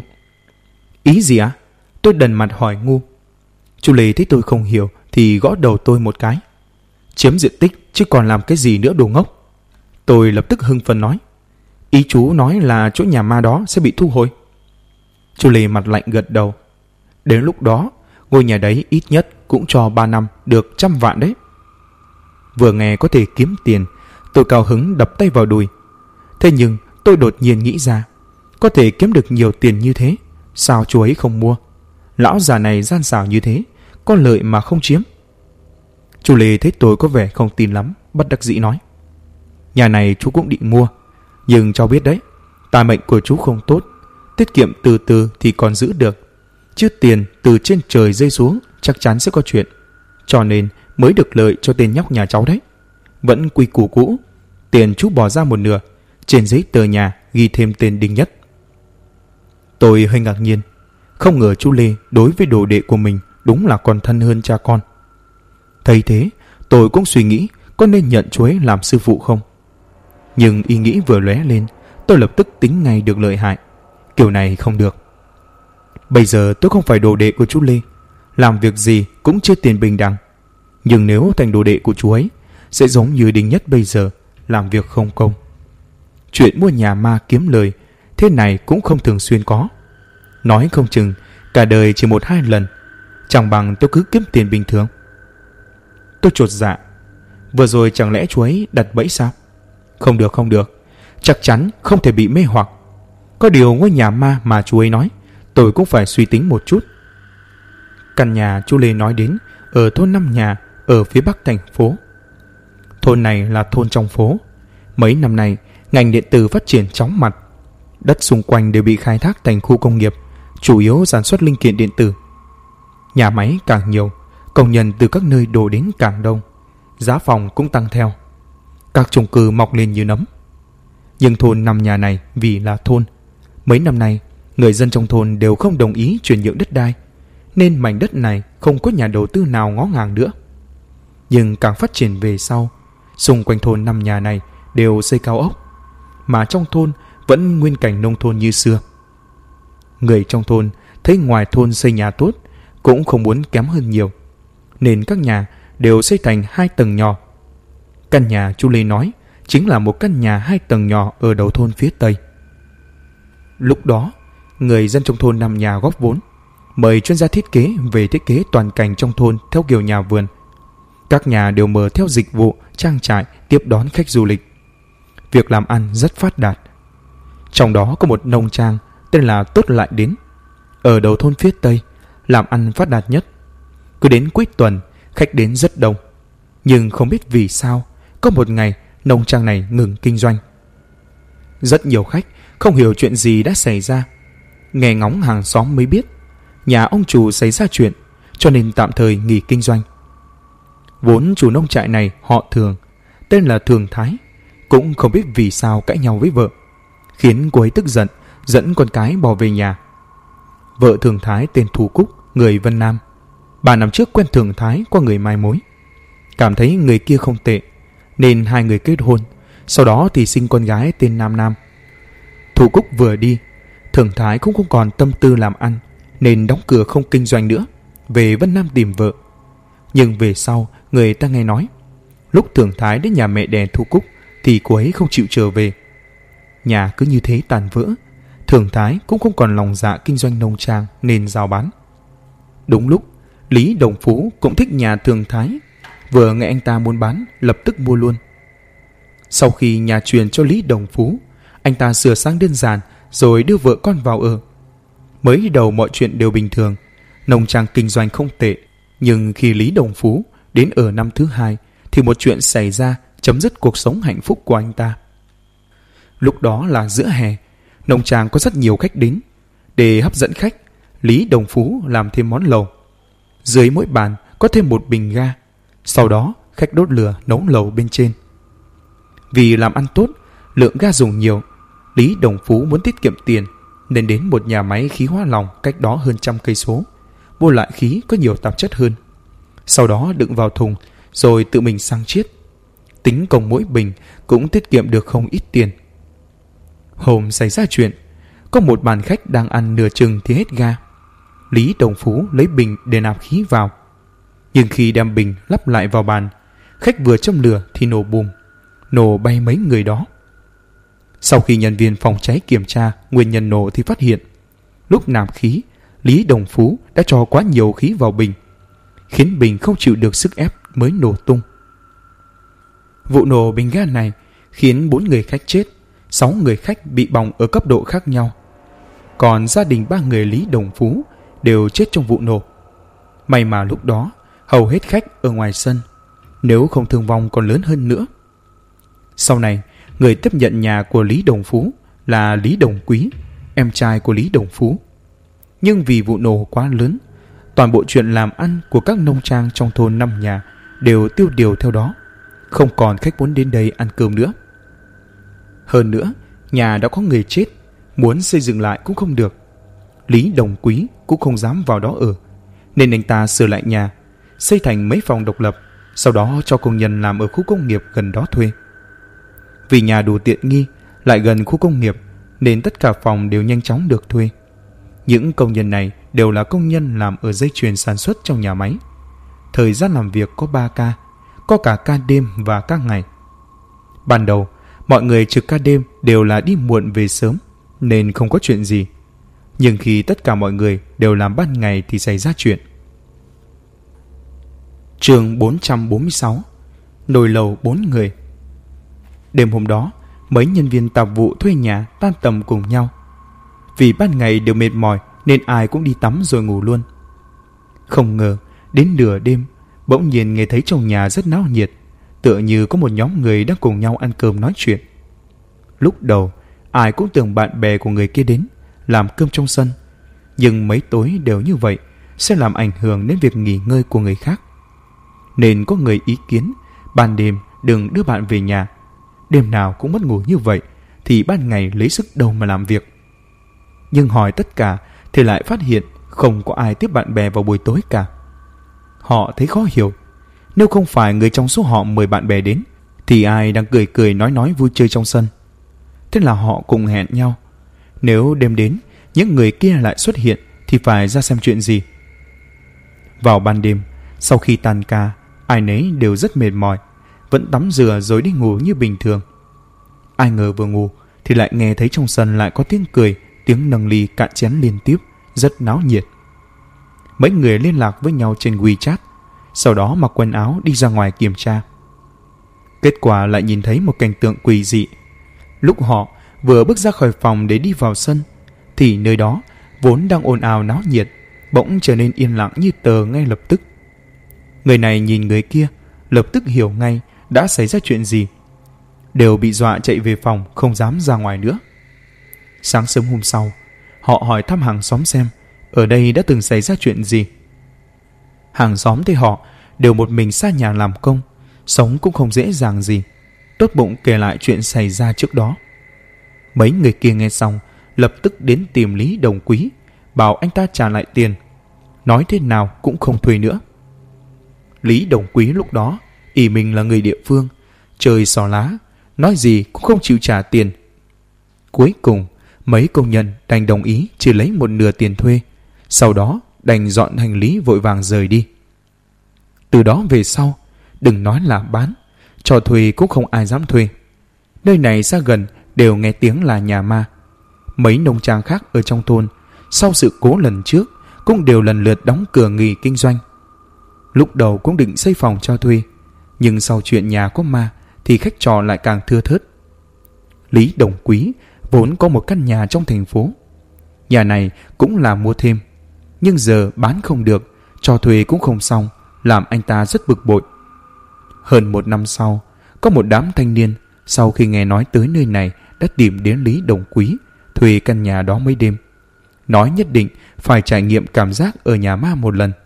Ý gì ạ? Tôi đần mặt hỏi ngu. Chú Lê thấy tôi không hiểu thì gõ đầu tôi một cái. Chiếm diện tích chứ còn làm cái gì nữa đồ ngốc. Tôi lập tức hưng phấn nói, ý chú nói là chỗ nhà ma đó sẽ bị thu hồi. Chú Lê mặt lạnh gật đầu. Đến lúc đó ngôi nhà đấy ít nhất cũng cho 3 năm được 100 vạn đấy. Vừa nghe có thể kiếm tiền, tôi cao hứng đập tay vào đùi. Thế nhưng tôi đột nhiên nghĩ ra, có thể kiếm được nhiều tiền như thế, sao chú ấy không mua? Lão già này gian xảo như thế, có lợi mà không chiếm. Chú Lê thấy tôi có vẻ không tin lắm, bất đắc dĩ nói, nhà này chú cũng định mua, nhưng cháu biết đấy, tài mệnh của chú không tốt, tiết kiệm từ từ thì còn giữ được, chứ tiền từ trên trời rơi xuống chắc chắn sẽ có chuyện, cho nên mới được lợi cho tên nhóc nhà cháu đấy. Vẫn quy củ cũ, tiền chú bỏ ra một nửa, trên giấy tờ nhà ghi thêm tên Đinh Nhất. Tôi hơi ngạc nhiên, không ngờ chú Lê đối với đồ đệ của mình đúng là còn thân hơn cha con. Thấy thế, tôi cũng suy nghĩ có nên nhận chú ấy làm sư phụ không. Nhưng ý nghĩ vừa lóe lên, tôi lập tức tính ngay được lợi hại. Kiểu này không được. Bây giờ tôi không phải đồ đệ của chú Lê, làm việc gì cũng chưa tiền bình đẳng. Nhưng nếu thành đồ đệ của chú ấy, sẽ giống như Đinh Nhất bây giờ, làm việc không công. Chuyện mua nhà ma kiếm lời thế này cũng không thường xuyên có. Nói không chừng cả đời chỉ 1-2 lần. Chẳng bằng tôi cứ kiếm tiền bình thường. Tôi chột dạ. Vừa rồi chẳng lẽ chú ấy đặt bẫy sao? Không được, không được. Chắc chắn không thể bị mê hoặc. Có điều ngôi nhà ma mà chú ấy nói, tôi cũng phải suy tính một chút. Căn nhà chú Lê nói đến ở thôn Năm Nhà, ở phía bắc thành phố. Thôn này là thôn trong phố. Mấy năm nay, ngành điện tử phát triển chóng mặt. Đất xung quanh đều bị khai thác thành khu công nghiệp, chủ yếu sản xuất linh kiện điện tử. Nhà máy càng nhiều, công nhân từ các nơi đổ đến càng đông, giá phòng cũng tăng theo. Các chung cư mọc lên như nấm. Nhưng thôn Năm Nhà này vì là thôn, mấy năm nay người dân trong thôn đều không đồng ý chuyển nhượng đất đai, nên mảnh đất này không có nhà đầu tư nào ngó ngàng nữa. Nhưng càng phát triển về sau, xung quanh thôn Năm Nhà này đều xây cao ốc, mà trong thôn vẫn nguyên cảnh nông thôn như xưa. Người trong thôn thấy ngoài thôn xây nhà tốt cũng không muốn kém hơn nhiều, nên các nhà đều xây thành 2 tầng nhỏ. Căn nhà chú Lê nói chính là một căn nhà 2 tầng nhỏ ở đầu thôn phía tây. Lúc đó, người dân trong thôn Năm Nhà góp vốn, mời chuyên gia thiết kế về thiết kế toàn cảnh trong thôn theo kiểu nhà vườn. Các nhà đều mở theo dịch vụ trang trại tiếp đón khách du lịch. Việc làm ăn rất phát đạt. Trong đó có một nông trang tên là Tốt Lại Đến, ở đầu thôn phía tây, làm ăn phát đạt nhất. Cứ đến cuối tuần, khách đến rất đông. Nhưng không biết vì sao, có một ngày nông trang này ngừng kinh doanh. Rất nhiều khách không hiểu chuyện gì đã xảy ra. Nghe ngóng hàng xóm mới biết nhà ông chủ xảy ra chuyện, cho nên tạm thời nghỉ kinh doanh. Vốn chủ nông trại này họ Thường, tên là Thường Thái, cũng không biết vì sao cãi nhau với vợ, khiến cô ấy tức giận, dẫn con cái bỏ về nhà. Vợ Thường Thái tên Thu Cúc, người Vân Nam. 3 năm trước quen Thường Thái qua người mai mối, cảm thấy người kia không tệ, nên hai người kết hôn. Sau đó thì sinh con gái tên Nam Nam. Thu Cúc vừa đi, Thường Thái cũng không còn tâm tư làm ăn, nên đóng cửa không kinh doanh nữa, về Vân Nam tìm vợ. Nhưng về sau người ta nghe nói, lúc Thường Thái đến nhà mẹ đẻ Thu Cúc thì cô ấy không chịu trở về. Nhà cứ như thế tàn vỡ. Thường Thái cũng không còn lòng dạ kinh doanh nông trang nên giao bán. Đúng lúc Lý Đồng Phú cũng thích nhà Thường Thái, vừa nghe anh ta muốn bán lập tức mua luôn. Sau khi nhà truyền cho Lý Đồng Phú, anh ta sửa sang đơn giản rồi đưa vợ con vào ở. Mới đầu mọi chuyện đều bình thường, nông trang kinh doanh không tệ. Nhưng khi Lý Đồng Phú đến ở năm thứ 2 thì một chuyện xảy ra chấm dứt cuộc sống hạnh phúc của anh ta. Lúc đó là giữa hè, nông trang có rất nhiều khách đến. Để hấp dẫn khách, Lý Đồng Phú làm thêm món lẩu. Dưới mỗi bàn có thêm một bình ga. Sau đó khách đốt lửa nấu lẩu bên trên. Vì làm ăn tốt, lượng ga dùng nhiều, Lý Đồng Phú muốn tiết kiệm tiền nên đến một nhà máy khí hóa lỏng cách đó hơn 100 cây số, mua loại khí có nhiều tạp chất hơn. Sau đó đựng vào thùng rồi tự mình xăng chiết. Tính công mỗi bình cũng tiết kiệm được không ít tiền. Hôm xảy ra chuyện, có một bàn khách đang ăn nửa chừng thì hết ga. Lý Đồng Phú lấy bình để nạp khí vào. Nhưng khi đem bình lắp lại vào bàn, khách vừa châm lửa thì nổ bùm, nổ bay mấy người đó. Sau khi nhân viên phòng cháy kiểm tra nguyên nhân nổ thì phát hiện, lúc nạp khí, Lý Đồng Phú đã cho quá nhiều khí vào bình, khiến bình không chịu được sức ép mới nổ tung. Vụ nổ bình ga này khiến 4 người khách chết, 6 người khách bị bỏng ở cấp độ khác nhau. Còn gia đình 3 người Lý Đồng Phú đều chết trong vụ nổ. May mà lúc đó hầu hết khách ở ngoài sân, nếu không thương vong còn lớn hơn nữa. Sau này, người tiếp nhận nhà của Lý Đồng Phú là Lý Đồng Quý, em trai của Lý Đồng Phú. Nhưng vì vụ nổ quá lớn, toàn bộ chuyện làm ăn của các nông trang trong thôn Năm Nhà đều tiêu điều theo đó. Không còn khách muốn đến đây ăn cơm nữa. Hơn nữa, nhà đã có người chết, muốn xây dựng lại cũng không được. Lý Đồng Quý cũng không dám vào đó ở, nên anh ta sửa lại nhà, xây thành mấy phòng độc lập, sau đó cho công nhân làm ở khu công nghiệp gần đó thuê. Vì nhà đủ tiện nghi, lại gần khu công nghiệp, nên tất cả phòng đều nhanh chóng được thuê. Những công nhân này đều là công nhân làm ở dây chuyền sản xuất trong nhà máy. Thời gian làm việc có 3 ca, có cả ca đêm và ca ngày. Ban đầu, mọi người trực ca đêm đều là đi muộn về sớm, nên không có chuyện gì. Nhưng khi tất cả mọi người đều làm ban ngày thì xảy ra chuyện. Chương 446. Nồi lầu 4 người. Đêm hôm đó, mấy nhân viên tạp vụ thuê nhà tan tầm cùng nhau. Vì ban ngày đều mệt mỏi nên ai cũng đi tắm rồi ngủ luôn. Không ngờ, đến nửa đêm, bỗng nhiên nghe thấy trong nhà rất náo nhiệt, tựa như có một nhóm người đang cùng nhau ăn cơm nói chuyện. Lúc đầu, ai cũng tưởng bạn bè của người kia đến làm cơm trong sân, nhưng mấy tối đều như vậy sẽ làm ảnh hưởng đến việc nghỉ ngơi của người khác. Nên có người ý kiến ban đêm đừng đưa bạn về nhà. Đêm nào cũng mất ngủ như vậy thì ban ngày lấy sức đâu mà làm việc. Nhưng hỏi tất cả thì lại phát hiện không có ai tiếp bạn bè vào buổi tối cả. Họ thấy khó hiểu. Nếu không phải người trong số họ mời bạn bè đến thì ai đang cười cười nói vui chơi trong sân. Thế là họ cùng hẹn nhau, nếu đêm đến những người kia lại xuất hiện thì phải ra xem chuyện gì. Vào ban đêm, sau khi tan ca, ai nấy đều rất mệt mỏi, vẫn tắm rửa rồi đi ngủ như bình thường. Ai ngờ vừa ngủ thì lại nghe thấy trong sân lại có tiếng cười, tiếng nâng ly cạn chén liên tiếp, rất náo nhiệt. Mấy người liên lạc với nhau trên WeChat, sau đó mặc quần áo đi ra ngoài kiểm tra. Kết quả lại nhìn thấy một cảnh tượng quỷ dị. Lúc họ vừa bước ra khỏi phòng để đi vào sân thì nơi đó vốn đang ồn ào náo nhiệt bỗng trở nên yên lặng như tờ ngay lập tức. Người này nhìn người kia, lập tức hiểu ngay đã xảy ra chuyện gì. Đều bị dọa chạy về phòng, không dám ra ngoài nữa. Sáng sớm hôm sau, họ hỏi thăm hàng xóm xem ở đây đã từng xảy ra chuyện gì. Hàng xóm thấy họ đều một mình xa nhà làm công, sống cũng không dễ dàng gì, tốt bụng kể lại chuyện xảy ra trước đó. Mấy người kia nghe xong lập tức đến tìm Lý Đồng Quý, bảo anh ta trả lại tiền, nói thế nào cũng không thuê nữa. Lý Đồng Quý lúc đó ỷ mình là người địa phương, chơi xỏ lá, nói gì cũng không chịu trả tiền. Cuối cùng mấy công nhân đành đồng ý chỉ lấy một nửa tiền thuê, sau đó đành dọn hành lý vội vàng rời đi. Từ đó về sau, đừng nói là bán, cho thuê cũng không ai dám thuê. Nơi này xa gần đều nghe tiếng là nhà ma. Mấy nông trang khác ở trong thôn sau sự cố lần trước cũng đều lần lượt đóng cửa nghỉ kinh doanh. Lúc đầu cũng định xây phòng cho thuê, nhưng sau chuyện nhà có ma thì khách trọ lại càng thưa thớt. Lý Đồng Quý vốn có một căn nhà trong thành phố. Nhà này cũng là mua thêm, nhưng giờ bán không được, cho thuê cũng không xong, làm anh ta rất bực bội. Hơn một năm sau, có một đám thanh niên sau khi nghe nói tới nơi này đã tìm đến Lý Đồng Quý thuê căn nhà đó mấy đêm, nói nhất định phải trải nghiệm cảm giác ở nhà ma một lần.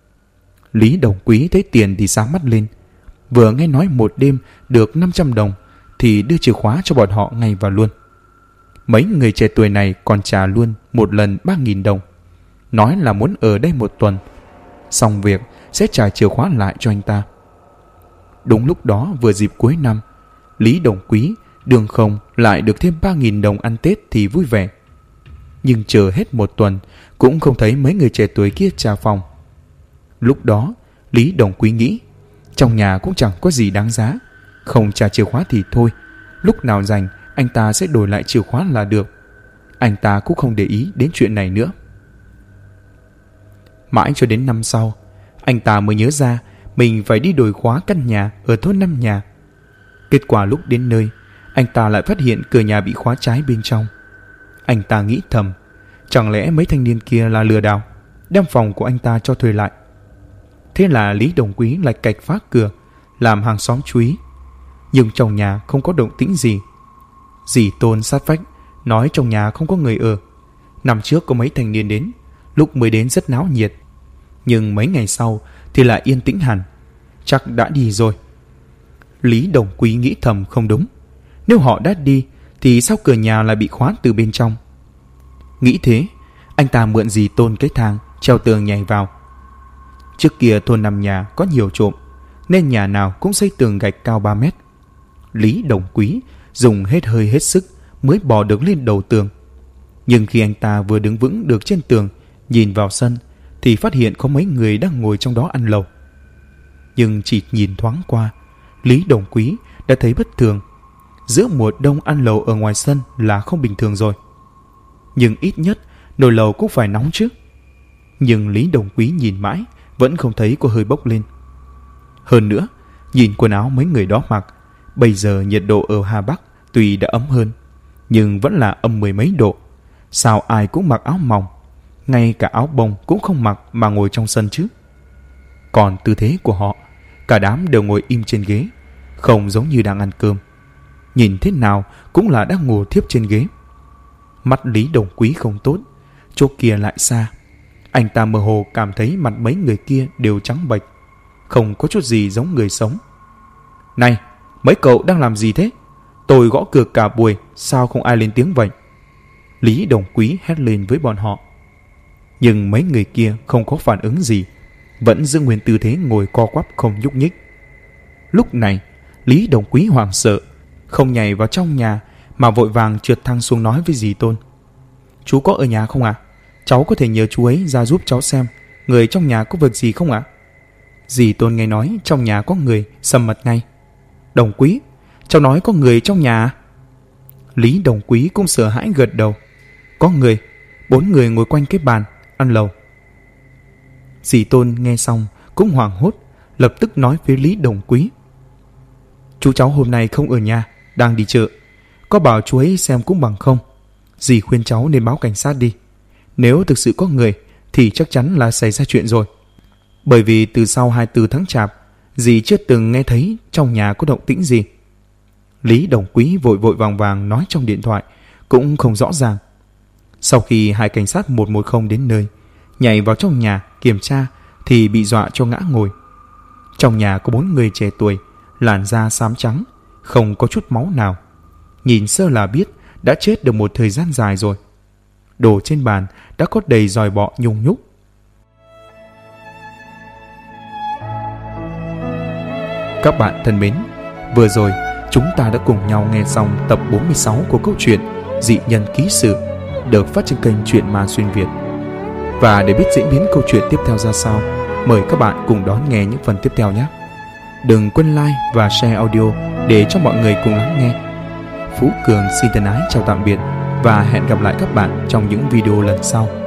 Lý Đồng Quý thấy tiền thì sáng mắt lên, vừa nghe nói một đêm được 500 đồng thì đưa chìa khóa cho bọn họ ngay và luôn. Mấy người trẻ tuổi này còn trả luôn một lần 3.000 đồng, nói là muốn ở đây một tuần, xong việc sẽ trả chìa khóa lại cho anh ta. Đúng lúc đó vừa dịp cuối năm, Lý Đồng Quý đường không lại được thêm 3.000 đồng ăn Tết thì vui vẻ. Nhưng chờ hết một tuần cũng không thấy mấy người trẻ tuổi kia trả phòng. Lúc đó Lý Đồng Quý nghĩ trong nhà cũng chẳng có gì đáng giá, không trả chìa khóa thì thôi, lúc nào rảnh anh ta sẽ đổi lại chìa khóa là được. Anh ta cũng không để ý đến chuyện này nữa. Mãi cho đến năm sau, anh ta mới nhớ ra mình phải đi đổi khóa căn nhà ở thôn Năm Nhà. Kết quả lúc đến nơi, anh ta lại phát hiện cửa nhà bị khóa trái bên trong. Anh ta nghĩ thầm, chẳng lẽ mấy thanh niên kia là lừa đảo, đem phòng của anh ta cho thuê lại. Thế là Lý Đồng Quý lại cạch phá cửa, làm hàng xóm chú ý. Nhưng trong nhà không có động tĩnh gì. Dì Tôn sát vách nói trong nhà không có người ở. Năm trước có mấy thanh niên đến, lúc mới đến rất náo nhiệt, nhưng mấy ngày sau thì lại yên tĩnh hẳn, chắc đã đi rồi. Lý Đồng Quý nghĩ thầm không đúng, nếu họ đã đi thì sao cửa nhà lại bị khóa từ bên trong. Nghĩ thế, anh ta mượn dì Tôn cái thang treo tường nhảy vào. Trước kia thôn Năm Nhà có nhiều trộm, nên nhà nào cũng xây tường gạch cao 3 mét. Lý Đồng Quý dùng hết hơi hết sức mới bò được lên đầu tường. Nhưng khi anh ta vừa đứng vững được trên tường, nhìn vào sân thì phát hiện có mấy người đang ngồi trong đó ăn lẩu. Nhưng chỉ nhìn thoáng qua, Lý Đồng Quý đã thấy bất thường. Giữa mùa đông ăn lẩu ở ngoài sân là không bình thường rồi. Nhưng ít nhất nồi lẩu cũng phải nóng chứ. Nhưng Lý Đồng Quý nhìn mãi vẫn không thấy có hơi bốc lên. Hơn nữa, nhìn quần áo mấy người đó mặc, bây giờ nhiệt độ ở Hà Bắc tuy đã ấm hơn, nhưng vẫn là âm mười mấy độ. Sao ai cũng mặc áo mỏng, ngay cả áo bông cũng không mặc mà ngồi trong sân chứ? Còn tư thế của họ, cả đám đều ngồi im trên ghế, không giống như đang ăn cơm. Nhìn thế nào cũng là đang ngồi thiếp trên ghế. Mắt Lý Đồng Quý không tốt, chỗ kia lại xa. Anh ta mơ hồ cảm thấy mặt mấy người kia đều trắng bệch, không có chút gì giống người sống. Này, mấy cậu đang làm gì thế? Tôi gõ cửa cả buổi, sao không ai lên tiếng vậy? Lý Đồng Quý hét lên với bọn họ. Nhưng mấy người kia không có phản ứng gì, vẫn giữ nguyên tư thế ngồi co quắp không nhúc nhích. Lúc này, Lý Đồng Quý hoảng sợ, không nhảy vào trong nhà mà vội vàng trượt thang xuống nói với dì Tôn. Chú có ở nhà không ạ? Cháu có thể nhờ chú ấy ra giúp cháu xem người trong nhà có việc gì không ạ? Dì Tôn nghe nói trong nhà có người, sầm mặt ngay. Đồng Quý, cháu nói có người trong nhà. Lý Đồng Quý cũng sợ hãi gật đầu. Có người, 4 người ngồi quanh cái bàn ăn lẩu. Dì Tôn nghe xong cũng hoảng hốt, lập tức nói với Lý Đồng Quý. Chú cháu hôm nay không ở nhà, đang đi chợ. Có bảo chú ấy xem cũng bằng không. Dì khuyên cháu nên báo cảnh sát đi. Nếu thực sự có người thì chắc chắn là xảy ra chuyện rồi. Bởi vì từ sau 24 tháng Chạp, dì chưa từng nghe thấy trong nhà có động tĩnh gì. Lý Đồng Quý vội vội vàng vàng nói trong điện thoại, cũng không rõ ràng. Sau khi 2 cảnh sát 110 đến nơi, nhảy vào trong nhà kiểm tra thì bị dọa cho ngã ngồi. Trong nhà có 4 người trẻ tuổi, làn da xám trắng, không có chút máu nào. Nhìn sơ là biết đã chết được một thời gian dài rồi. Đồ trên bàn đã có đầy giòi bọ nhung nhúc. Các bạn thân mến, vừa rồi chúng ta đã cùng nhau nghe xong tập 46 của câu chuyện Dị Nhân Ký Sự được phát trên kênh Truyện Ma Xuyên Việt. Và để biết diễn biến câu chuyện tiếp theo ra sao, mời các bạn cùng đón nghe những phần tiếp theo nhé. Đừng quên like và share audio để cho mọi người cùng lắng nghe. Phú Cường xin thân ái chào tạm biệt và hẹn gặp lại các bạn trong những video lần sau.